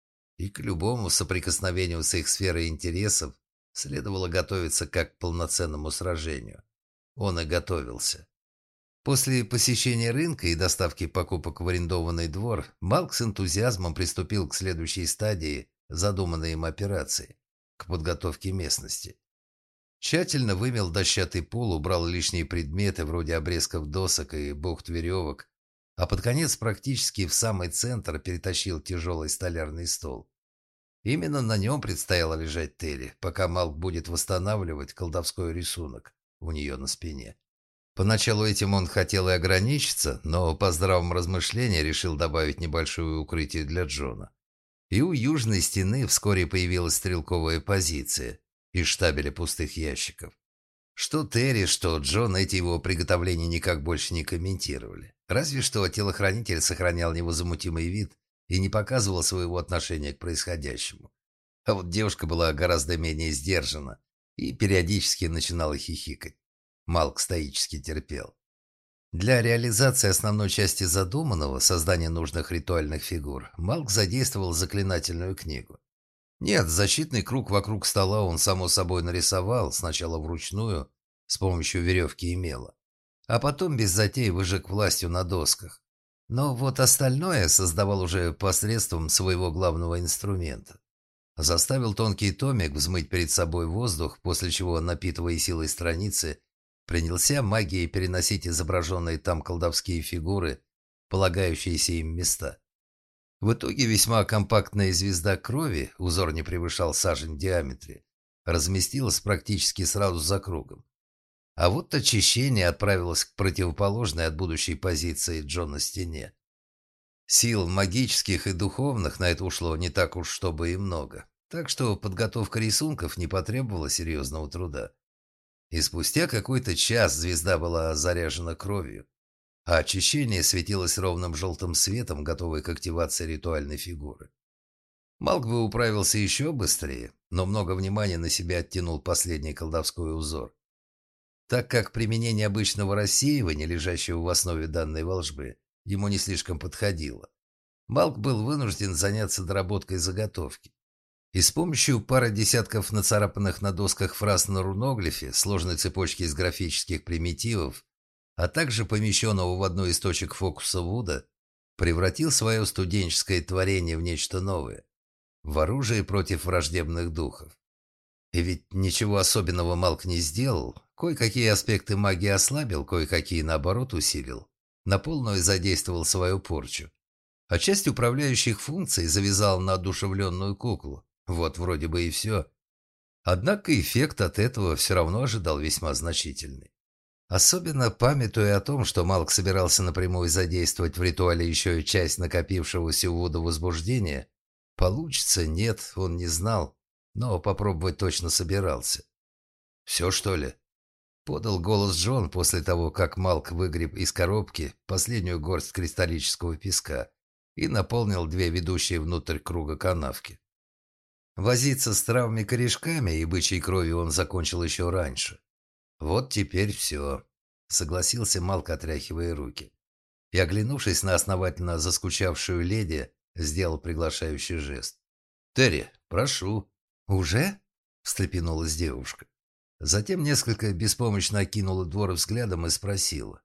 И к любому соприкосновению с их сферой интересов следовало готовиться как к полноценному сражению. Он и готовился. После посещения рынка и доставки покупок в арендованный двор, Малк с энтузиазмом приступил к следующей стадии задуманной им операции, к подготовке местности. Тщательно вымел дощатый пол, убрал лишние предметы вроде обрезков досок и бухт веревок, а под конец практически в самый центр перетащил тяжелый столярный стол. Именно на нем предстояло лежать Терри, пока Малк будет восстанавливать колдовской рисунок у нее на спине. Поначалу этим он хотел и ограничиться, но по здравому размышлению решил добавить небольшое укрытие для Джона. И у южной стены вскоре появилась стрелковая позиция из штабеля пустых ящиков. Что Терри, что Джон эти его приготовления никак больше не комментировали. Разве что телохранитель сохранял невозмутимый вид и не показывал своего отношения к происходящему. А вот девушка была гораздо менее сдержана и периодически начинала хихикать. Малк стоически терпел. Для реализации основной части задуманного, создания нужных ритуальных фигур, Малк задействовал заклинательную книгу. Нет, защитный круг вокруг стола он, само собой, нарисовал, сначала вручную, с помощью веревки и мела, а потом без затей выжег властью на досках. Но вот остальное создавал уже посредством своего главного инструмента. Заставил тонкий томик взмыть перед собой воздух, после чего, напитывая силой страницы, принялся магией переносить изображенные там колдовские фигуры, полагающиеся им места. В итоге весьма компактная звезда крови, узор не превышал сажень в диаметре, разместилась практически сразу за кругом. А вот очищение отправилось к противоположной от будущей позиции Джона на стене. Сил магических и духовных на это ушло не так уж чтобы и много, так что подготовка рисунков не потребовала серьезного труда. И спустя какой-то час звезда была заряжена кровью, а очищение светилось ровным желтым светом, готовой к активации ритуальной фигуры. Малк бы управился еще быстрее, но много внимания на себя оттянул последний колдовской узор. Так как применение обычного рассеивания, лежащего в основе данной волшбы, ему не слишком подходило, Малк был вынужден заняться доработкой заготовки. И с помощью пары десятков нацарапанных на досках фраз на руноглифе, сложной цепочки из графических примитивов, а также помещенного в одну из точек фокуса Вуда, превратил свое студенческое творение в нечто новое, в оружие против враждебных духов. И ведь ничего особенного Малк не сделал, кое-какие аспекты магии ослабил, кое-какие, наоборот, усилил, на полную задействовал свою порчу, а часть управляющих функций завязал на одушевленную куклу. Вот вроде бы и все. Однако эффект от этого все равно ожидал весьма значительный. Особенно памятуя о том, что Малк собирался напрямую задействовать в ритуале еще и часть накопившегося у Вуда возбуждения, получится, нет, он не знал, но попробовать точно собирался. «Все, что ли?» — подал голос Джон после того, как Малк выгреб из коробки последнюю горсть кристаллического песка и наполнил две ведущие внутрь круга канавки. Возиться с травами корешками и бычьей кровью он закончил еще раньше. «Вот теперь все», — согласился Малк, отряхивая руки. И, оглянувшись на основательно заскучавшую леди, сделал приглашающий жест. «Терри, прошу». «Уже?» — встрепенулась девушка. Затем несколько беспомощно окинула двор взглядом и спросила.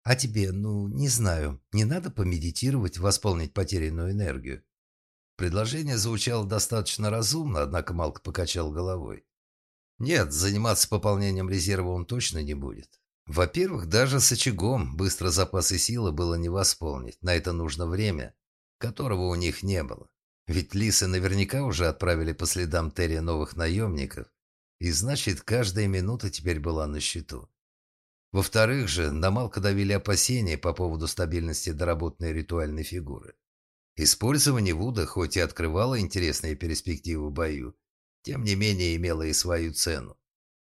А тебе, ну, не знаю, не надо помедитировать, восполнить потерянную энергию?» Предложение звучало достаточно разумно, однако Малк покачал головой. Нет, заниматься пополнением резерва он точно не будет. Во-первых, даже с очагом быстро запасы силы было не восполнить. На это нужно время, которого у них не было. Ведь лисы наверняка уже отправили по следам Терри новых наемников, и значит, каждая минута теперь была на счету. Во-вторых же, на Малка давили опасения по поводу стабильности доработанной ритуальной фигуры. Использование Вуда хоть и открывало интересные перспективы в бою, тем не менее имело и свою цену.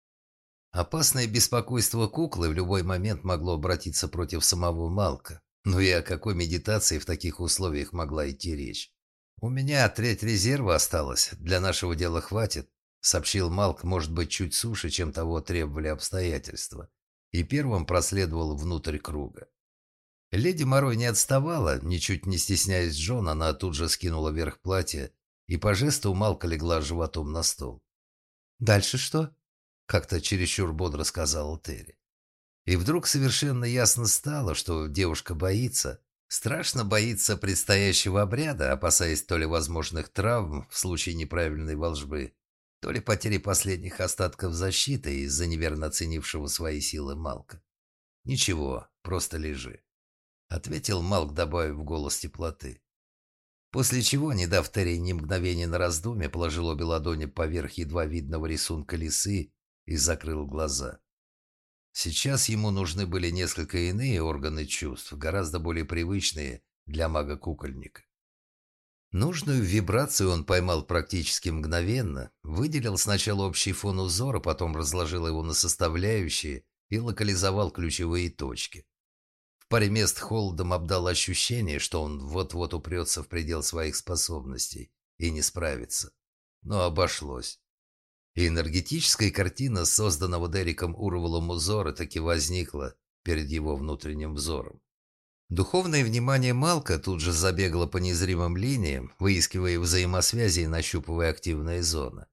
Опасное беспокойство куклы в любой момент могло обратиться против самого Малка. Ну и о какой медитации в таких условиях могла идти речь? «У меня треть резерва осталась, для нашего дела хватит», — сообщил Малк, может быть, чуть суше, чем того требовали обстоятельства, и первым проследовал внутрь круга. Леди Морой не отставала, ничуть не стесняясь Джон, она тут же скинула вверх платье и по жесту у Малка легла животом на стол. «Дальше что?» — как-то чересчур бодро сказала Терри. И вдруг совершенно ясно стало, что девушка боится, страшно боится предстоящего обряда, опасаясь то ли возможных травм в случае неправильной волжбы, то ли потери последних остатков защиты из-за неверно оценившего свои силы Малка. «Ничего, просто лежи», — ответил Малк, добавив в голос теплоты. После чего, не дав Терри ни мгновения на раздумье, положил обе ладони поверх едва видного рисунка лисы и закрыл глаза. Сейчас ему нужны были несколько иные органы чувств, гораздо более привычные для мага-кукольника. Нужную вибрацию он поймал практически мгновенно, выделил сначала общий фон узора, потом разложил его на составляющие и локализовал ключевые точки. В паре мест холодом обдал ощущение, что он вот-вот упрется в предел своих способностей и не справится. Но обошлось. И энергетическая картина, созданного Дериком Урвалом узора, таки возникла перед его внутренним взором. Духовное внимание Малка тут же забегало по незримым линиям, выискивая взаимосвязи и нащупывая активные зоны.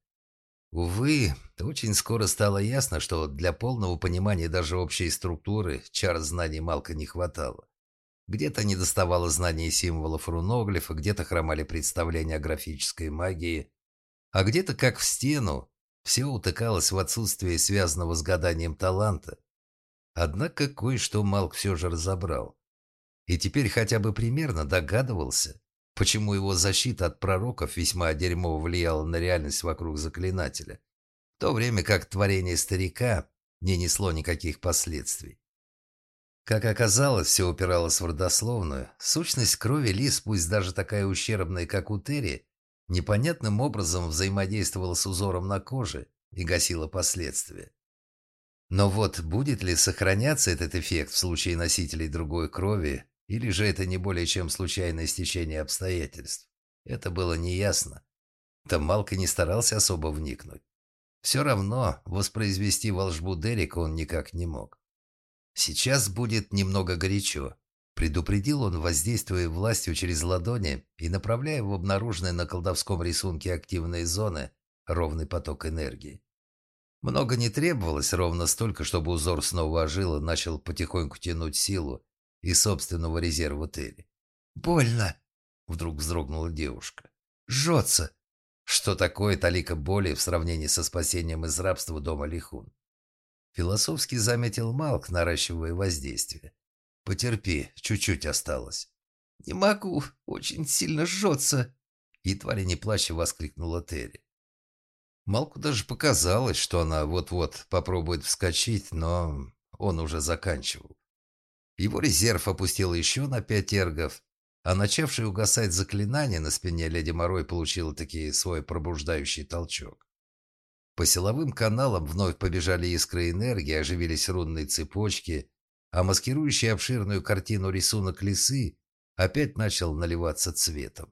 Увы, очень скоро стало ясно, что для полного понимания даже общей структуры чар знаний Малка не хватало. Где-то недоставало знаний символов руноглифа, где-то хромали представления о графической магии, а где-то, как в стену, все утыкалось в отсутствие связанного с гаданием таланта. Однако кое-что Малк все же разобрал. И теперь хотя бы примерно догадывался, почему его защита от пророков весьма дерьмово влияла на реальность вокруг заклинателя, в то время как творение старика не несло никаких последствий. Как оказалось, все упиралось в родословную. Сущность крови лис, пусть даже такая ущербная, как у Терри, непонятным образом взаимодействовала с узором на коже и гасила последствия. Но вот будет ли сохраняться этот эффект в случае носителей другой крови, или же это не более чем случайное стечение обстоятельств, это было неясно. Там Малк и не старался особо вникнуть. Все равно воспроизвести волшбу Дерека он никак не мог. «Сейчас будет немного горячо», — предупредил он, воздействуя властью через ладони и направляя в обнаруженные на колдовском рисунке активные зоны ровный поток энергии. Много не требовалось, ровно столько, чтобы узор снова ожил и начал потихоньку тянуть силу из собственного резерва Терри. «Больно!» — вдруг вздрогнула девушка. «Жжется!» Что такое талика боли в сравнении со спасением из рабства дома Лихун? Философски заметил Малк, наращивая воздействие. «Потерпи, чуть-чуть осталось». «Не могу, очень сильно жжется!» Едва ли не плача воскликнула Терри. Малку даже показалось, что она вот-вот попробует вскочить, но он уже заканчивал. Его резерв опустил еще на пять эргов, а начавшее угасать заклинание на спине леди Морой получило таки свой пробуждающий толчок. По силовым каналам вновь побежали искры энергии, оживились рунные цепочки, а маскирующий обширную картину рисунок лисы опять начал наливаться цветом.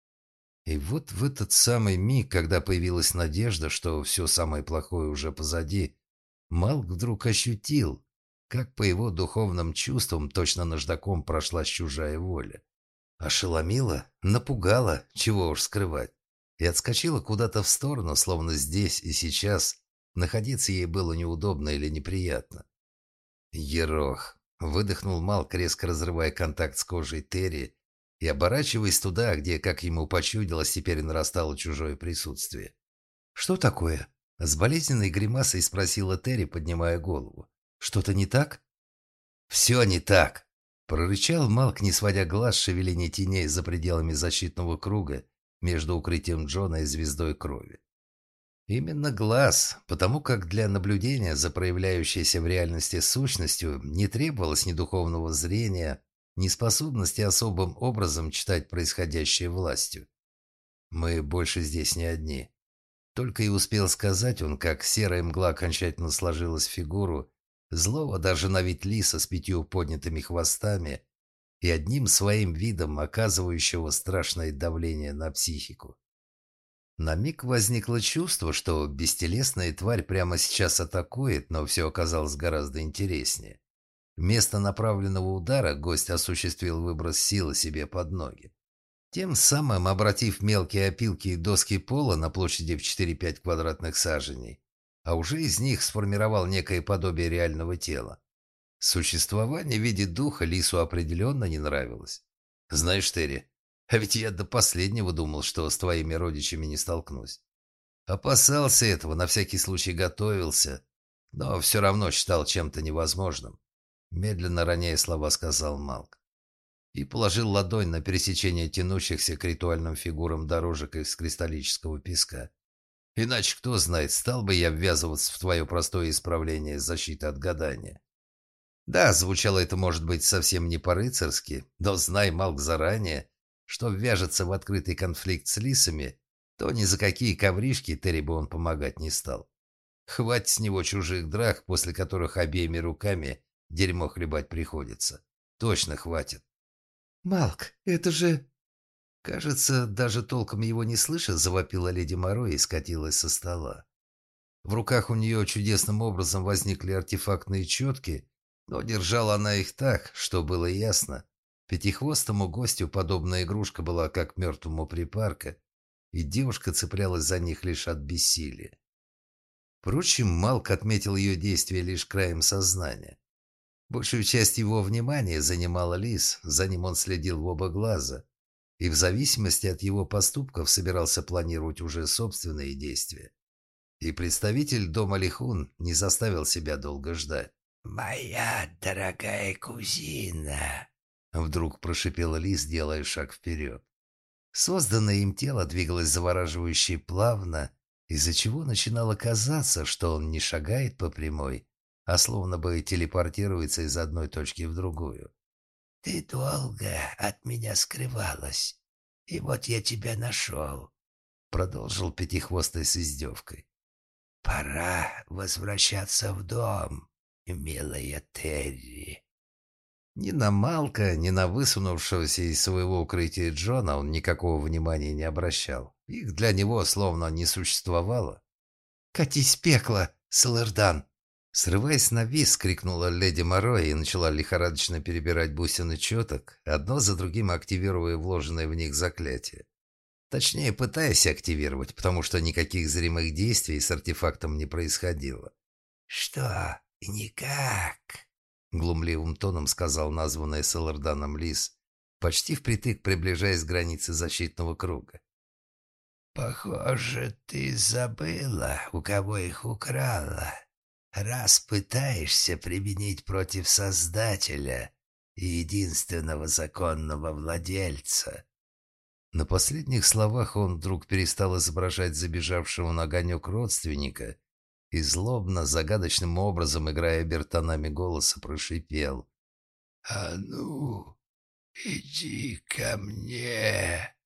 И вот в этот самый миг, когда появилась надежда, что все самое плохое уже позади, Малк вдруг ощутил, как по его духовным чувствам точно наждаком прошлась чужая воля. Ошеломила, напугала, чего уж скрывать, и отскочила куда-то в сторону, словно здесь и сейчас находиться ей было неудобно или неприятно. «Ерох», Выдохнул Малк, резко разрывая контакт с кожей Терри и оборачиваясь туда, где, как ему почудилось, теперь нарастало чужое присутствие. «Что такое?» — с болезненной гримасой спросила Терри, поднимая голову. «Что-то не так?» «Все не так!» — прорычал Малк, не сводя глаз с шевеления теней за пределами защитного круга между укрытием Джона и звездой крови. Именно глаз, потому как для наблюдения за проявляющейся в реальности сущностью не требовалось ни духовного зрения, ни способности особым образом читать происходящее властью. «Мы больше здесь не одни». Только и успел сказать он, как серая мгла окончательно сложилась в фигуру, злого даже на вид лиса с пятью поднятыми хвостами и одним своим видом оказывающего страшное давление на психику. На миг возникло чувство, что бестелесная тварь прямо сейчас атакует, но все оказалось гораздо интереснее. Вместо направленного удара гость осуществил выброс силы себе под ноги. Тем самым обратив мелкие опилки и доски пола на площади в четыре-пять квадратных саженей, а уже из них сформировал некое подобие реального тела. Существование в виде духа лису определенно не нравилось. «Знаешь, Терри, а ведь я до последнего думал, что с твоими родичами не столкнусь. Опасался этого, на всякий случай готовился, но все равно считал чем-то невозможным», — медленно роняя слова, сказал Малк. И положил ладонь на пересечение тянущихся к ритуальным фигурам дорожек из кристаллического песка. «Иначе, кто знает, стал бы я ввязываться в твое простое исправление защиты от гадания». Да, звучало это, может быть, совсем не по-рыцарски, но знай, Малк, заранее, что ввяжется в открытый конфликт с лисами, то ни за какие ковришки Терри бы он помогать не стал. Хватит с него чужих драк, после которых обеими руками дерьмо хлебать приходится. Точно хватит. «Малк, это же...» Кажется, даже толком его не слыша, завопила леди Моро и скатилась со стола. В руках у нее чудесным образом возникли артефактные четки, но держала она их так, что было ясно. Пятихвостому гостю подобная игрушка была как мертвому припарка, и девушка цеплялась за них лишь от бессилия. Впрочем, Малк отметил ее действия лишь краем сознания. Большую часть его внимания занимала Лис, за ним он следил в оба глаза, и в зависимости от его поступков собирался планировать уже собственные действия. И представитель дома Лихун не заставил себя долго ждать. «Моя дорогая кузина!» Вдруг прошипела Лис, делая шаг вперед. Созданное им тело двигалось завораживающе плавно, из-за чего начинало казаться, что он не шагает по прямой, а словно бы телепортируется из одной точки в другую. «Ты долго от меня скрывалась, и вот я тебя нашел», — продолжил Пятихвостый с издевкой. «Пора возвращаться в дом, милая Терри». Ни на Малка, ни на высунувшегося из своего укрытия Джона он никакого внимания не обращал. Их для него словно не существовало. «Катись в пекло, Салердан!» Срываясь на визг, крикнула леди Моро и начала лихорадочно перебирать бусины четок, одно за другим активируя вложенное в них заклятие. Точнее, пытаясь активировать, потому что никаких зримых действий с артефактом не происходило. «Что, никак?» — глумливым тоном сказал названный Саларданом Лис, почти впритык приближаясь к границе защитного круга. «Похоже, ты забыла, у кого их украла, раз пытаешься применить против Создателя и единственного законного владельца». На последних словах он вдруг перестал изображать забежавшего на огонек родственника и злобно, загадочным образом, играя обертонами голоса, прошипел: «А ну, иди ко мне,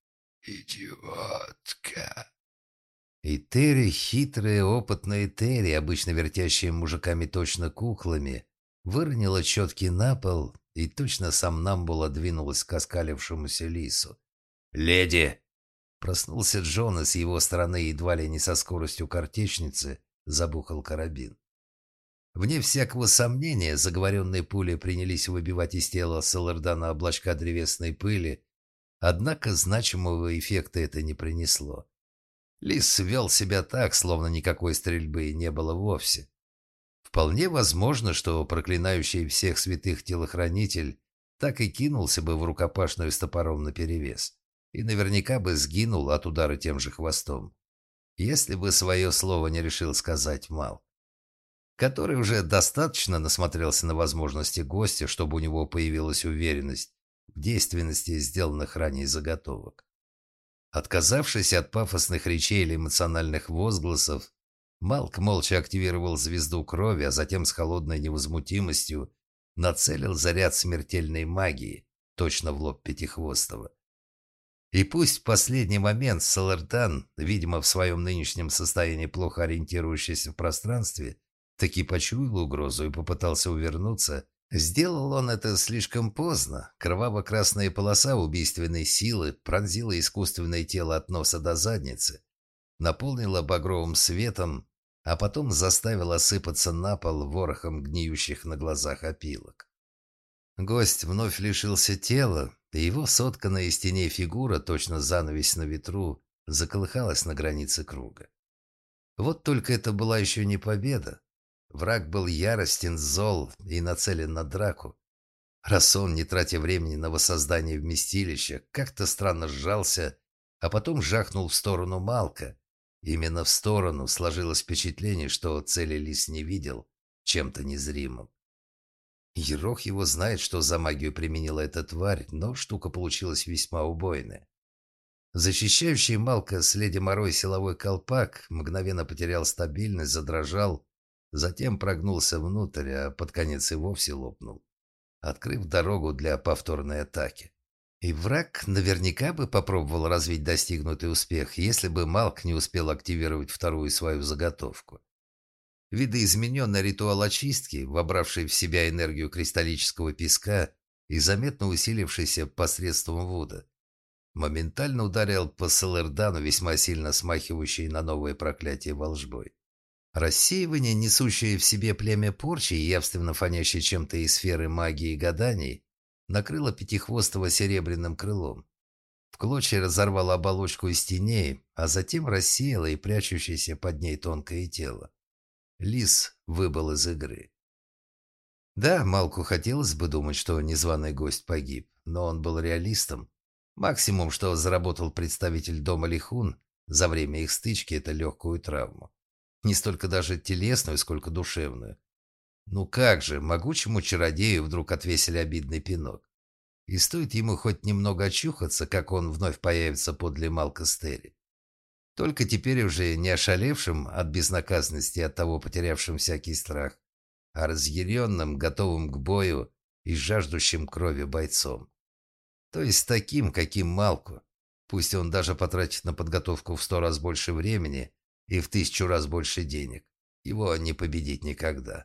идиотка!» И Терри, хитрая, опытная Терри, обычно вертящая мужиками точно куклами, выронила четки на пол и точно сомнамбула двинулась к оскалившемуся лису. «Леди!» Проснулся Джон, и с его стороны едва ли не со скоростью картечницы забухал карабин. Вне всякого сомнения, заговоренные пули принялись выбивать из тела Салардана облачка древесной пыли, однако значимого эффекта это не принесло. Лис вел себя так, словно никакой стрельбы и не было вовсе. Вполне возможно, что проклинающий всех святых телохранитель так и кинулся бы в рукопашную с топором наперевес и наверняка бы сгинул от удара тем же хвостом, если бы свое слово не решил сказать Мал, который уже достаточно насмотрелся на возможности гостя, чтобы у него появилась уверенность в действенности сделанных ранее заготовок. Отказавшись от пафосных речей или эмоциональных возгласов, Малк молча активировал звезду крови, а затем с холодной невозмутимостью нацелил заряд смертельной магии точно в лоб Пятихвостого. И пусть в последний момент Салардан, видимо, в своем нынешнем состоянии плохо ориентирующийся в пространстве, таки почуял угрозу и попытался увернуться, сделал он это слишком поздно. Кроваво-красная полоса убийственной силы пронзила искусственное тело от носа до задницы, наполнила багровым светом, а потом заставила осыпаться на пол ворохом гниющих на глазах опилок. Гость вновь лишился тела, и его сотканная из теней фигура, точно занавесь на ветру, заколыхалась на границе круга. Вот только это была еще не победа. Враг был яростен, зол и нацелен на драку. Рассон, не тратя времени на воссоздание вместилища, как-то странно сжался, а потом жахнул в сторону Малка. Именно в сторону сложилось впечатление, что цели Лис не видел чем-то незримым. Ерох его знает, что за магию применила эта тварь, но штука получилась весьма убойная. Защищающий Малка с леди Морой силовой колпак мгновенно потерял стабильность, задрожал, затем прогнулся внутрь, а под конец и вовсе лопнул, открыв дорогу для повторной атаки. И враг наверняка бы попробовал развить достигнутый успех, если бы Малк не успел активировать вторую свою заготовку. Видоизмененный ритуал очистки, вобравший в себя энергию кристаллического песка и заметно усилившийся посредством Вуда, моментально ударил по Салардану, весьма сильно смахивающей на новое проклятие волжбой. Рассеивание, несущее в себе племя порчи и явственно фонящее чем-то из сферы магии и гаданий, накрыло Пятихвостого серебряным крылом. В клочья разорвало оболочку из теней, а затем рассеяло и прячущееся под ней тонкое тело. Лис выбыл из игры. Да, Малку хотелось бы думать, что незваный гость погиб, но он был реалистом. Максимум, что заработал представитель дома Лихун за время их стычки, это легкую травму. Не столько даже телесную, сколько душевную. Ну как же, могучему чародею вдруг отвесили обидный пинок. И стоит ему хоть немного очухаться, как он вновь появится подле Малка Стери. Только теперь уже не ошалевшим от безнаказанности, от того потерявшим всякий страх, а разъяренным, готовым к бою и жаждущим крови бойцом. То есть таким, каким Малку. Пусть он даже потратит на подготовку в сто раз больше времени и в тысячу раз больше денег. Его не победить никогда.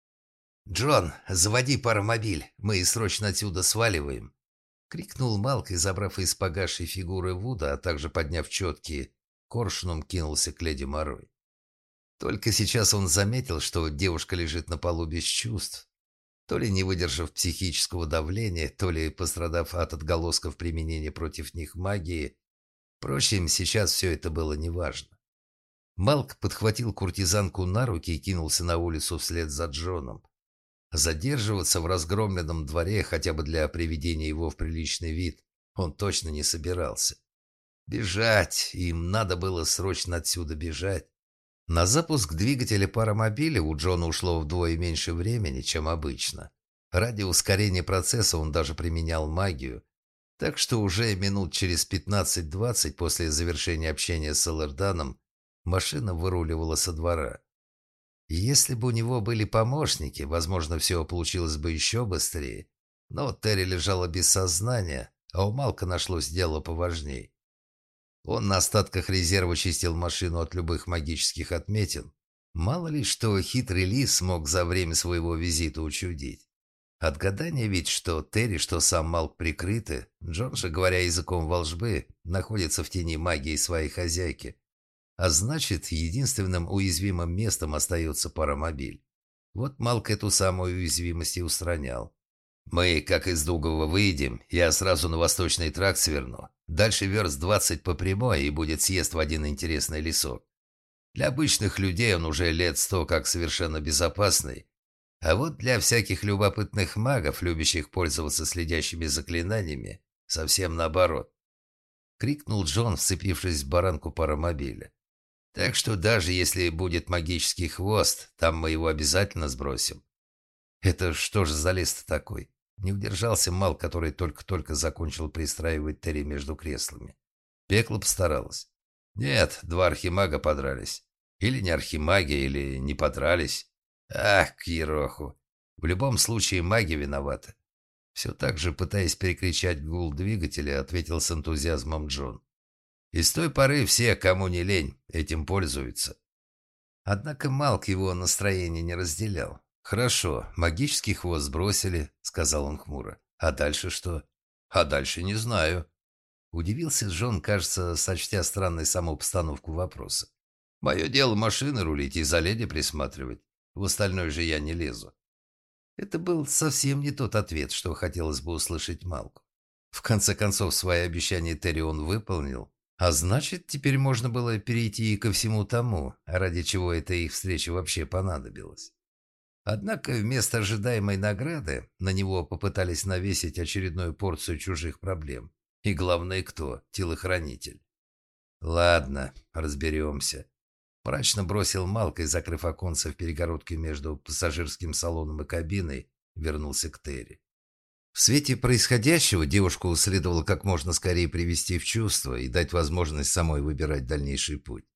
«Джон, заводи паромобиль, мы срочно отсюда сваливаем!» — крикнул Малк и, забрав из погасшей фигуры Вуда, а также подняв четкие, коршуном кинулся к леди Морой. Только сейчас он заметил, что девушка лежит на полу без чувств, то ли не выдержав психического давления, то ли пострадав от отголосков применения против них магии. Впрочем, сейчас все это было неважно. Малк подхватил куртизанку на руки и кинулся на улицу вслед за Джоном. Задерживаться в разгромленном дворе хотя бы для приведения его в приличный вид он точно не собирался. Бежать! Им надо было срочно отсюда бежать. На запуск двигателя паромобиля у Джона ушло вдвое меньше времени, чем обычно. Ради ускорения процесса он даже применял магию, так что уже минут через пятнадцать-двадцать после завершения общения с Саларданом машина выруливала со двора. И если бы у него были помощники, возможно, все получилось бы еще быстрее. Но Терри лежала без сознания, а у Малка нашлось дело поважней. Он на остатках резерва чистил машину от любых магических отметин. Мало ли, что хитрый лис смог за время своего визита учудить. От гадания ведь, что Терри, что сам Малк прикрыты, Джон же, говоря языком волжбы, находится в тени магии своей хозяйки. А значит, единственным уязвимым местом остается паромобиль. Вот Малк эту самую уязвимость и устранял. «Мы, как из Дугова, выйдем, я сразу на восточный тракт сверну. Дальше верст двадцать по прямой, и будет съезд в один интересный лесок. Для обычных людей он уже лет сто как совершенно безопасный. А вот для всяких любопытных магов, любящих пользоваться следящими заклинаниями, совсем наоборот. Крикнул Джон, вцепившись в баранку паромобиля. Так что даже если будет магический хвост, там мы его обязательно сбросим. Это что же за лес-то такой? Не удержался Мал, который только-только закончил пристраивать Терри между креслами. Пекло постаралась. Нет, два архимага подрались. Или не архимаги, или не подрались. Ах, к ероху. В любом случае маги виноваты. Все так же, пытаясь перекричать гул двигателя, ответил с энтузиазмом Джон. И с той поры все, кому не лень, этим пользуются. Однако Малк его настроение не разделял. «Хорошо, магический хвост сбросили», — сказал он хмуро. «А дальше что?» «А дальше не знаю». Удивился Джон, кажется, сочтя странной саму постановку вопроса. «Мое дело машины рулить и за леди присматривать. В остальное же я не лезу». Это был совсем не тот ответ, что хотелось бы услышать Малку. В конце концов, свои обещания Терри он выполнил, а значит, теперь можно было перейти и ко всему тому, ради чего эта их встреча вообще понадобилась. Однако вместо ожидаемой награды на него попытались навесить очередную порцию чужих проблем. И главное кто? Телохранитель. «Ладно, разберемся», – мрачно бросил Малк и, закрыв оконце в перегородке между пассажирским салоном и кабиной, вернулся к Терри. В свете происходящего девушку следовало как можно скорее привести в чувство и дать возможность самой выбирать дальнейший путь.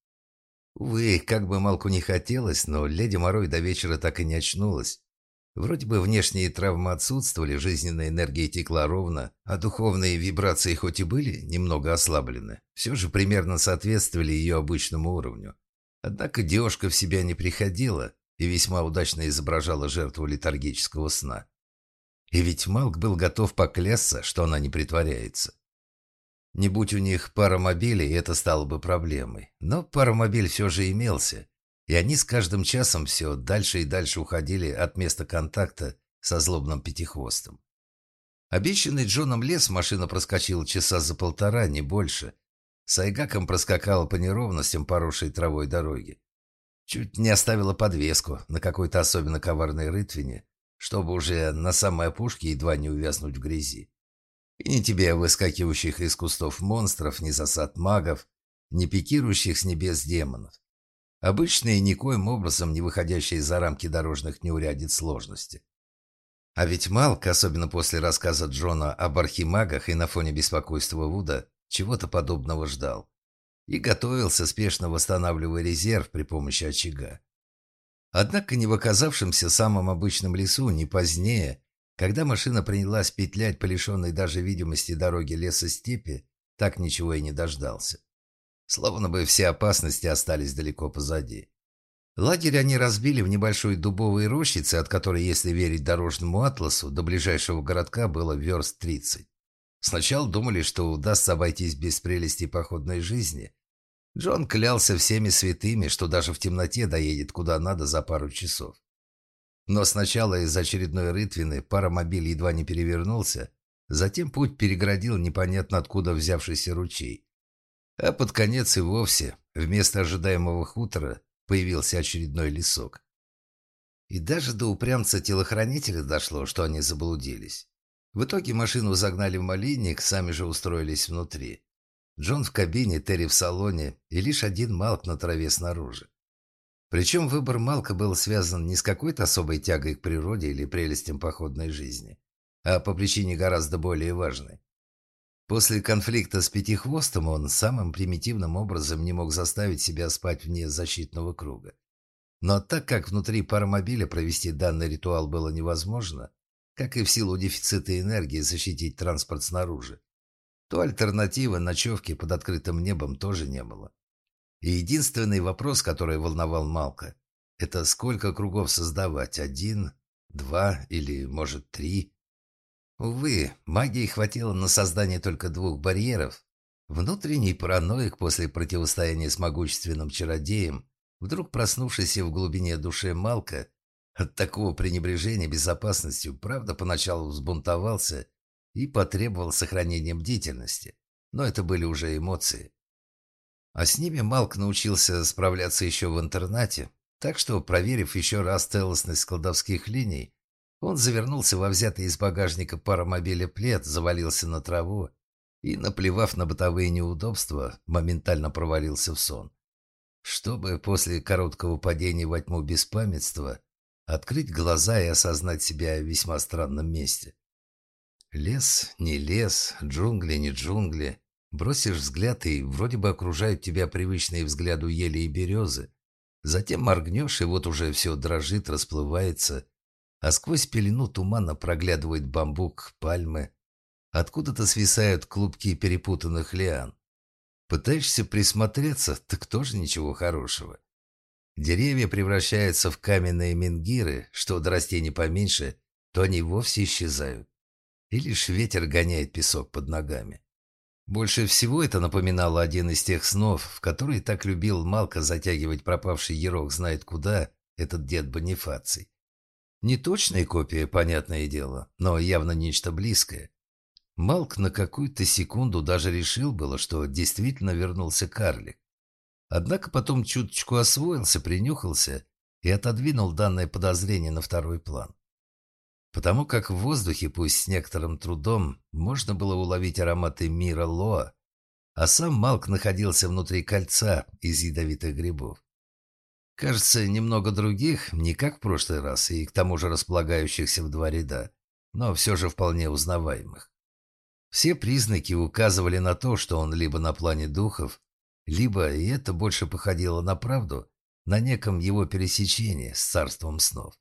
Увы, как бы Малку не хотелось, но леди Морой до вечера так и не очнулась. Вроде бы внешние травмы отсутствовали, жизненная энергия текла ровно, а духовные вибрации хоть и были немного ослаблены, все же примерно соответствовали ее обычному уровню. Однако девушка в себя не приходила и весьма удачно изображала жертву летаргического сна. И ведь Малк был готов поклясться, что она не притворяется. Не будь у них паромобилей, это стало бы проблемой. Но паромобиль все же имелся, и они с каждым часом все дальше и дальше уходили от места контакта со злобным пятихвостом. Обещанный Джоном лес машина проскочила часа за полтора, не больше. С айгаком проскакала по неровностям, поросшей травой дороги. Чуть не оставила подвеску на какой-то особенно коварной рытвине, чтобы уже на самой опушке едва не увязнуть в грязи. И ни тебе выскакивающих из кустов монстров, ни засад магов, ни пикирующих с небес демонов. Обычные, никоим образом не выходящие за рамки дорожных неурядиц сложности. А ведь Малк, особенно после рассказа Джона об архимагах и на фоне беспокойства Вуда, чего-то подобного ждал. И готовился, спешно восстанавливая резерв при помощи очага. Однако не в оказавшемся самым обычном лесу, не позднее, когда машина принялась петлять по лишенной даже видимости дороги леса-степи, так ничего и не дождался. Словно бы все опасности остались далеко позади. Лагерь они разбили в небольшой дубовой рощице, от которой, если верить дорожному атласу, до ближайшего городка было верст тридцать. Сначала думали, что удастся обойтись без прелестей походной жизни. Джон клялся всеми святыми, что даже в темноте доедет куда надо за пару часов. Но сначала из очередной рытвины паромобиль едва не перевернулся, затем путь перегородил непонятно откуда взявшийся ручей. А под конец и вовсе, вместо ожидаемого хутора, появился очередной лесок. И даже до упрямца-телохранителя дошло, что они заблудились. В итоге машину загнали в малинник, сами же устроились внутри. Джон в кабине, Терри в салоне и лишь один Малк на траве снаружи. Причем выбор Малка был связан не с какой-то особой тягой к природе или прелестям походной жизни, а по причине гораздо более важной. После конфликта с Пятихвостом он самым примитивным образом не мог заставить себя спать вне защитного круга. Но так как внутри паромобиля провести данный ритуал было невозможно, как и в силу дефицита энергии защитить транспорт снаружи, то альтернативы ночевки под открытым небом тоже не было. И единственный вопрос, который волновал Малка, это сколько кругов создавать? Один, два или, может, три? Увы, магии хватило на создание только двух барьеров. Внутренний параноик после противостояния с могущественным чародеем, вдруг проснувшийся в глубине души Малка, от такого пренебрежения безопасностью, правда, поначалу взбунтовался и потребовал сохранения бдительности. Но это были уже эмоции. А с ними Малк научился справляться еще в интернате, так что, проверив еще раз целостность кладовских линий, он завернулся во взятый из багажника паромобиля плед, завалился на траву и, наплевав на бытовые неудобства, моментально провалился в сон, чтобы после короткого падения во тьму беспамятства открыть глаза и осознать себя в весьма странном месте. Лес, не лес, джунгли, не джунгли. Бросишь взгляд, и вроде бы окружают тебя привычные взгляду ели и березы. Затем моргнешь, и вот уже все дрожит, расплывается, а сквозь пелену тумана проглядывает бамбук, пальмы. Откуда-то свисают клубки перепутанных лиан. Пытаешься присмотреться, так тоже ничего хорошего. Деревья превращаются в каменные менгиры, что до растений поменьше, то они вовсе исчезают. И лишь ветер гоняет песок под ногами. Больше всего это напоминало один из тех снов, в которые так любил Малка затягивать пропавший Ерок знает куда этот дед Бонифаций. Не точная копия, понятное дело, но явно нечто близкое. Малк на какую-то секунду даже решил было, что действительно вернулся карлик. Однако потом чуточку освоился, принюхался и отодвинул данное подозрение на второй план. Потому как в воздухе, пусть с некоторым трудом, можно было уловить ароматы мира Лоа, а сам Малк находился внутри кольца из ядовитых грибов. Кажется, немного других, не как в прошлый раз, и к тому же располагающихся в два ряда, но все же вполне узнаваемых. Все признаки указывали на то, что он либо на плане духов, либо, и это больше походило на правду, на неком его пересечении с царством снов.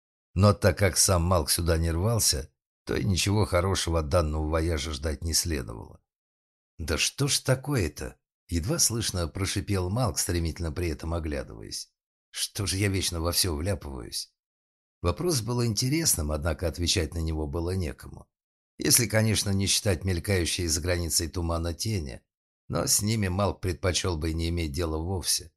Но так как сам Малк сюда не рвался, то и ничего хорошего от данного вояжа ждать не следовало. «Да что ж такое-то?» — едва слышно прошипел Малк, стремительно при этом оглядываясь. «Что же я вечно во все вляпываюсь?» Вопрос был интересным, однако отвечать на него было некому. Если, конечно, не считать мелькающие за границей тумана тени, но с ними Малк предпочел бы и не иметь дела вовсе.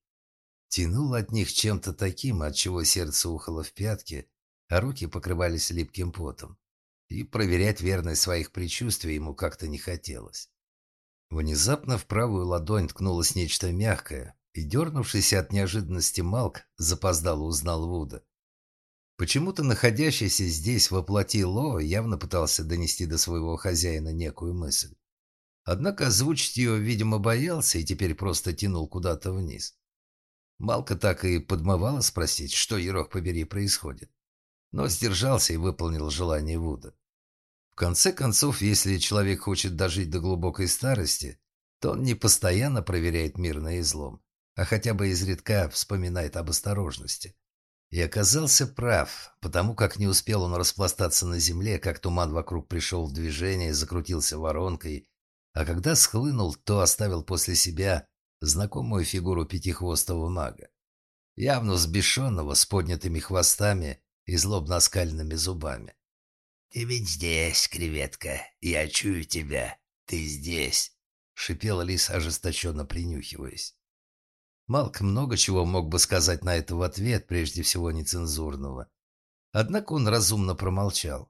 Тянул от них чем-то таким, от чего сердце ухало в пятки, а руки покрывались липким потом. И проверять верность своих предчувствий ему как-то не хотелось. Внезапно в правую ладонь ткнулось нечто мягкое, и, дернувшийся от неожиданности Малк, запоздало узнал Вуда. Почему-то находящийся здесь воплоти Ло явно пытался донести до своего хозяина некую мысль. Однако озвучить ее, видимо, боялся и теперь просто тянул куда-то вниз. Малка так и подмывала спросить, что, ерох побери, происходит. Но сдержался и выполнил желание Вуда. В конце концов, если человек хочет дожить до глубокой старости, то он не постоянно проверяет мир на излом, а хотя бы изредка вспоминает об осторожности. И оказался прав, потому как не успел он распластаться на земле, как туман вокруг пришел в движение, закрутился воронкой, а когда схлынул, то оставил после себя знакомую фигуру пятихвостого мага, явно взбешенного, с поднятыми хвостами и злобно-оскаленными зубами. «Ты ведь здесь, креветка, я чую тебя, ты здесь», — шипел лис, ожесточенно принюхиваясь. Малк много чего мог бы сказать на это в ответ, прежде всего нецензурного. Однако он разумно промолчал.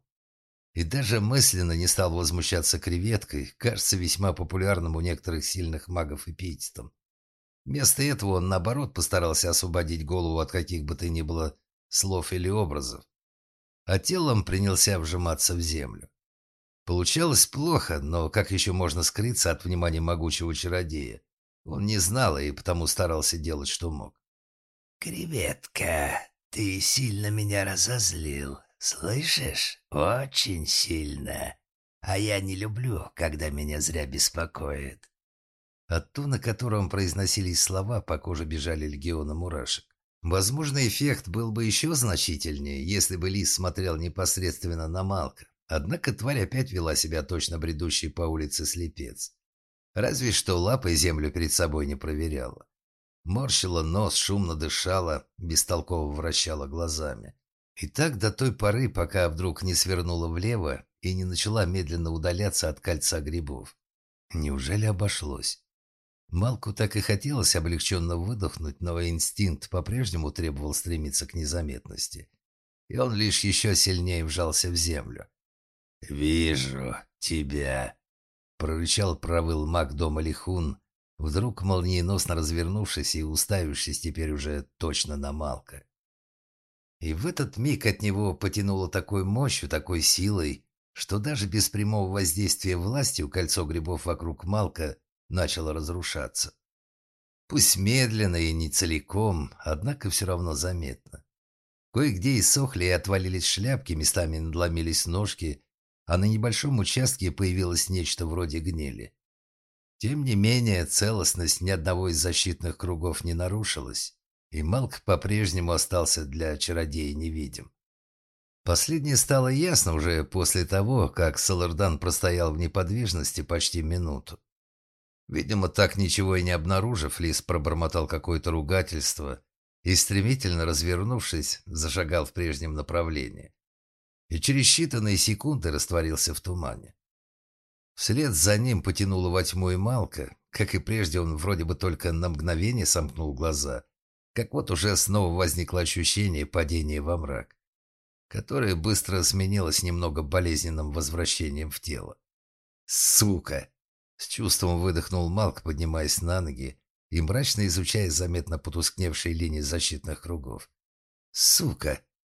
И даже мысленно не стал возмущаться креветкой, кажется, весьма популярным у некоторых сильных магов эпитетом. Вместо этого он, наоборот, постарался освободить голову от каких бы то ни было слов или образов, а телом принялся вжиматься в землю. Получалось плохо, но как еще можно скрыться от внимания могучего чародея? Он не знал и потому старался делать, что мог. «Креветка, ты сильно меня разозлил, слышишь? Очень сильно. А я не люблю, когда меня зря беспокоят». От тона, которым произносились слова, по коже бежали легионы мурашек. Возможно, эффект был бы еще значительнее, если бы лис смотрел непосредственно на Малка. Однако тварь опять вела себя точно бредущий по улице слепец. Разве что лапой землю перед собой не проверяла. Морщила нос, шумно дышала, бестолково вращала глазами. И так до той поры, пока вдруг не свернула влево и не начала медленно удаляться от кольца грибов. Неужели обошлось? Малку так и хотелось облегченно выдохнуть, но инстинкт по-прежнему требовал стремиться к незаметности. И он лишь еще сильнее вжался в землю. «Вижу тебя», — прорычал провыл маг дома Лихун, вдруг молниеносно развернувшись и уставившись теперь уже точно на Малка. И в этот миг от него потянуло такой мощью, такой силой, что даже без прямого воздействия властью кольцо грибов вокруг Малка начало разрушаться. Пусть медленно и не целиком, однако все равно заметно. Кое-где иссохли и отвалились шляпки, местами надломились ножки, а на небольшом участке появилось нечто вроде гнили. Тем не менее, целостность ни одного из защитных кругов не нарушилась, и Малк по-прежнему остался для чародея невидим. Последнее стало ясно уже после того, как Салардан простоял в неподвижности почти минуту. Видимо, так ничего и не обнаружив, лис пробормотал какое-то ругательство и, стремительно развернувшись, зашагал в прежнем направлении. И через считанные секунды растворился в тумане. Вслед за ним потянуло во тьму и Малка. Как и прежде, он вроде бы только на мгновение сомкнул глаза, как вот уже снова возникло ощущение падения во мрак, которое быстро сменилось немного болезненным возвращением в тело. «Сука!» — с чувством выдохнул Малк, поднимаясь на ноги и мрачно изучая заметно потускневшие линии защитных кругов. «Сука!»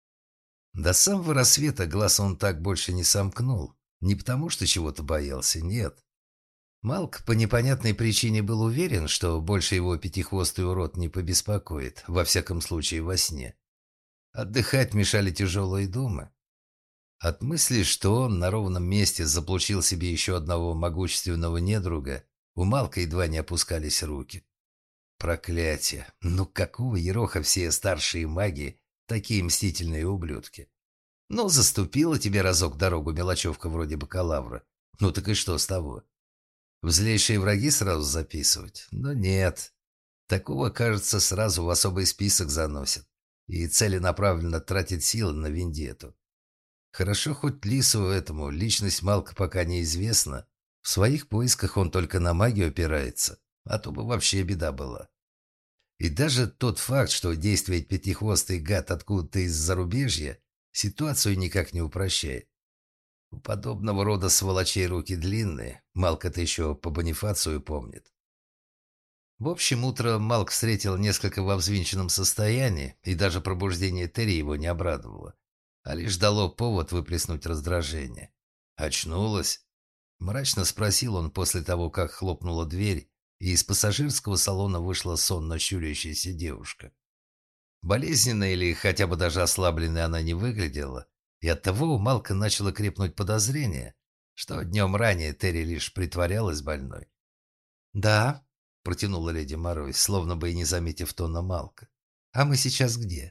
До самого рассвета глаз он так больше не сомкнул. Не потому, что чего-то боялся, нет. Малк по непонятной причине был уверен, что больше его пятихвостый урод не побеспокоит, во всяком случае во сне. Отдыхать мешали тяжелые думы. От мысли, что он на ровном месте заполучил себе еще одного могущественного недруга, у Малка едва не опускались руки. Проклятие! Ну какого ероха все старшие маги такие мстительные ублюдки? Ну, заступила тебе разок дорогу мелочевка вроде бакалавра. Ну так и что с того? В злейшие враги сразу записывать? Но нет. Такого, кажется, сразу в особый список заносят и целенаправленно тратит силы на вендетту. Хорошо, хоть Лису этому личность Малка пока неизвестна. В своих поисках он только на магию опирается, а то бы вообще беда была. И даже тот факт, что действует пятихвостый гад откуда-то из зарубежья, ситуацию никак не упрощает. У подобного рода сволочей руки длинные, Малк это еще по Бонифацию помнит. В общем, утро Малк встретил несколько во взвинченном состоянии, и даже пробуждение Терри его не обрадовало, а лишь дало повод выплеснуть раздражение. «Очнулась?» – мрачно спросил он после того, как хлопнула дверь, и из пассажирского салона вышла сонно щурящаяся девушка. Болезненной или хотя бы даже ослабленной она не выглядела, и оттого у Малка начало крепнуть подозрение, что днем ранее Терри лишь притворялась больной. «Да», — протянула леди Морой, словно бы и не заметив тона Малка. «А мы сейчас где?»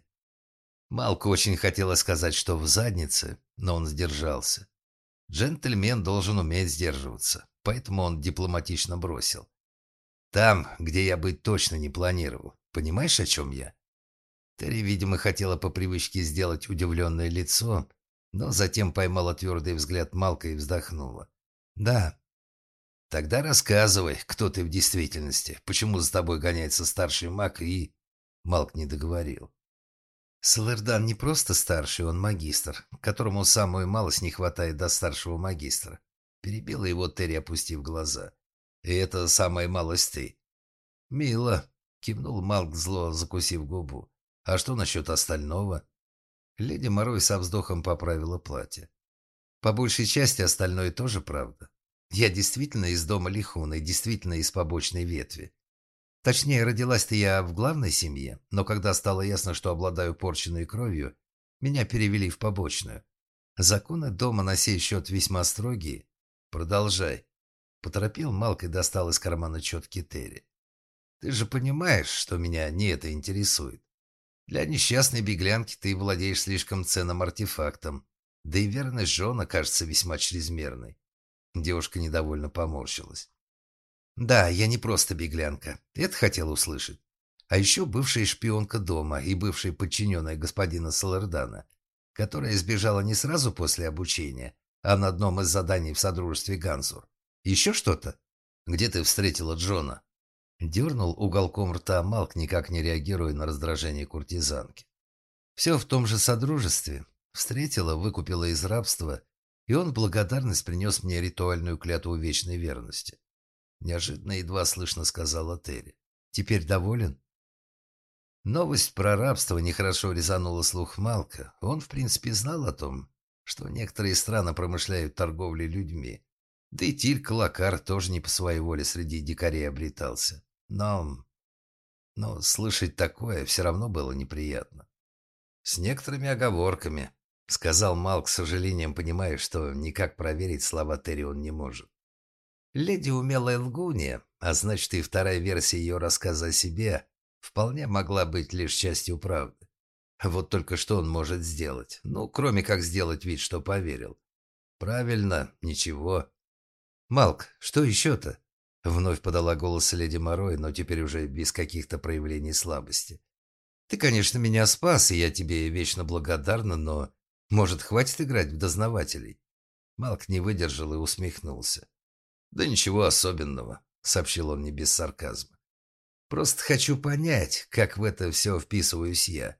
Малку очень хотелось сказать, что в заднице, но он сдержался. Джентльмен должен уметь сдерживаться, поэтому он дипломатично бросил. «Там, где я быть точно не планировал. Понимаешь, о чем я?» Терри, видимо, хотела по привычке сделать удивленное лицо, но затем поймала твердый взгляд Малка и вздохнула. «Да». «Тогда рассказывай, кто ты в действительности, почему за тобой гоняется старший маг и...» Малк не договорил. «Салардан не просто старший, он магистр, которому самую малость не хватает до старшего магистра». Перебила его Терри, опустив глаза. «И это самая малость ты». «Мило», — кивнул Малк, зло закусив губу. «А что насчет остального?» Леди Морой со вздохом поправила платье. «По большей части остальное тоже правда. Я действительно из дома Лихуна и действительно из побочной ветви. Точнее, родилась-то я в главной семье, но когда стало ясно, что обладаю порченной кровью, меня перевели в побочную. Законы дома на сей счет весьма строгие. Продолжай». Поторопил Малк и достал из кармана четки Терри. «Ты же понимаешь, что меня не это интересует. Для несчастной беглянки ты владеешь слишком ценным артефактом, да и верность Джона кажется весьма чрезмерной». Девушка недовольно поморщилась. «Да, я не просто беглянка, это хотела услышать. А еще бывшая шпионка дома и бывшая подчиненная господина Салардана, которая сбежала не сразу после обучения, а на одном из заданий в Содружестве Гансур. Еще что-то? Где ты встретила Джона?» Дернул уголком рта Малк, никак не реагируя на раздражение куртизанки. «Все в том же Содружестве. Встретила, выкупила из рабства, и он в благодарность принес мне ритуальную клятву вечной верности. — неожиданно едва слышно сказала Терри. «Теперь доволен?» Новость про рабство нехорошо резанула слух Малка. Он, в принципе, знал о том, что некоторые страны промышляют торговлей людьми. Да и Тилька Лакар тоже не по своей воле среди дикарей обретался. Но... но слышать такое все равно было неприятно. «С некоторыми оговорками», — сказал Малк, с сожалением понимая, что никак проверить слова Терри он не может. Леди умелая лгунья, а значит и вторая версия ее рассказа о себе вполне могла быть лишь частью правды. Вот только что он может сделать? Ну, кроме как сделать вид, что поверил. Правильно, ничего. «Малк, что еще-то?» — вновь подала голос леди Морой, но теперь уже без каких-то проявлений слабости. «Ты, конечно, меня спас, и я тебе вечно благодарна, но, может, хватит играть в дознавателей?» Малк не выдержал и усмехнулся. «Да ничего особенного», — сообщил он не без сарказма. «Просто хочу понять, как в это все вписываюсь я.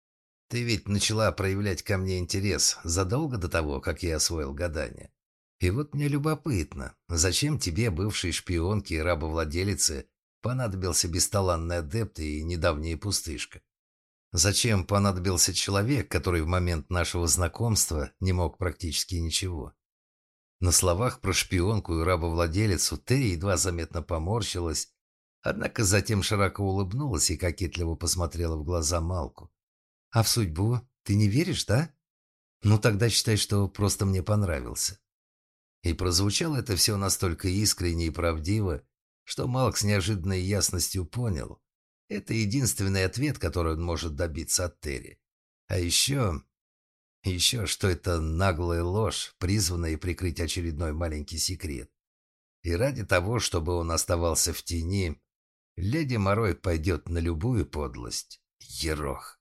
Ты ведь начала проявлять ко мне интерес задолго до того, как я освоил гадание. И вот мне любопытно, зачем тебе, бывшей шпионке и рабовладелице, понадобился бесталанный адепт и недавняя пустышка? Зачем понадобился человек, который в момент нашего знакомства не мог практически ничего?» На словах про шпионку и рабовладелицу Терри едва заметно поморщилась, однако затем широко улыбнулась и кокетливо посмотрела в глаза Малку. «А в судьбу ты не веришь, да? Ну тогда считай, что просто мне понравился». И прозвучало это все настолько искренне и правдиво, что Малк с неожиданной ясностью понял. Это единственный ответ, который он может добиться от Терри. А еще... еще что это наглая ложь, призванная прикрыть очередной маленький секрет. И ради того, чтобы он оставался в тени, леди Морой пойдет на любую подлость. Ерох.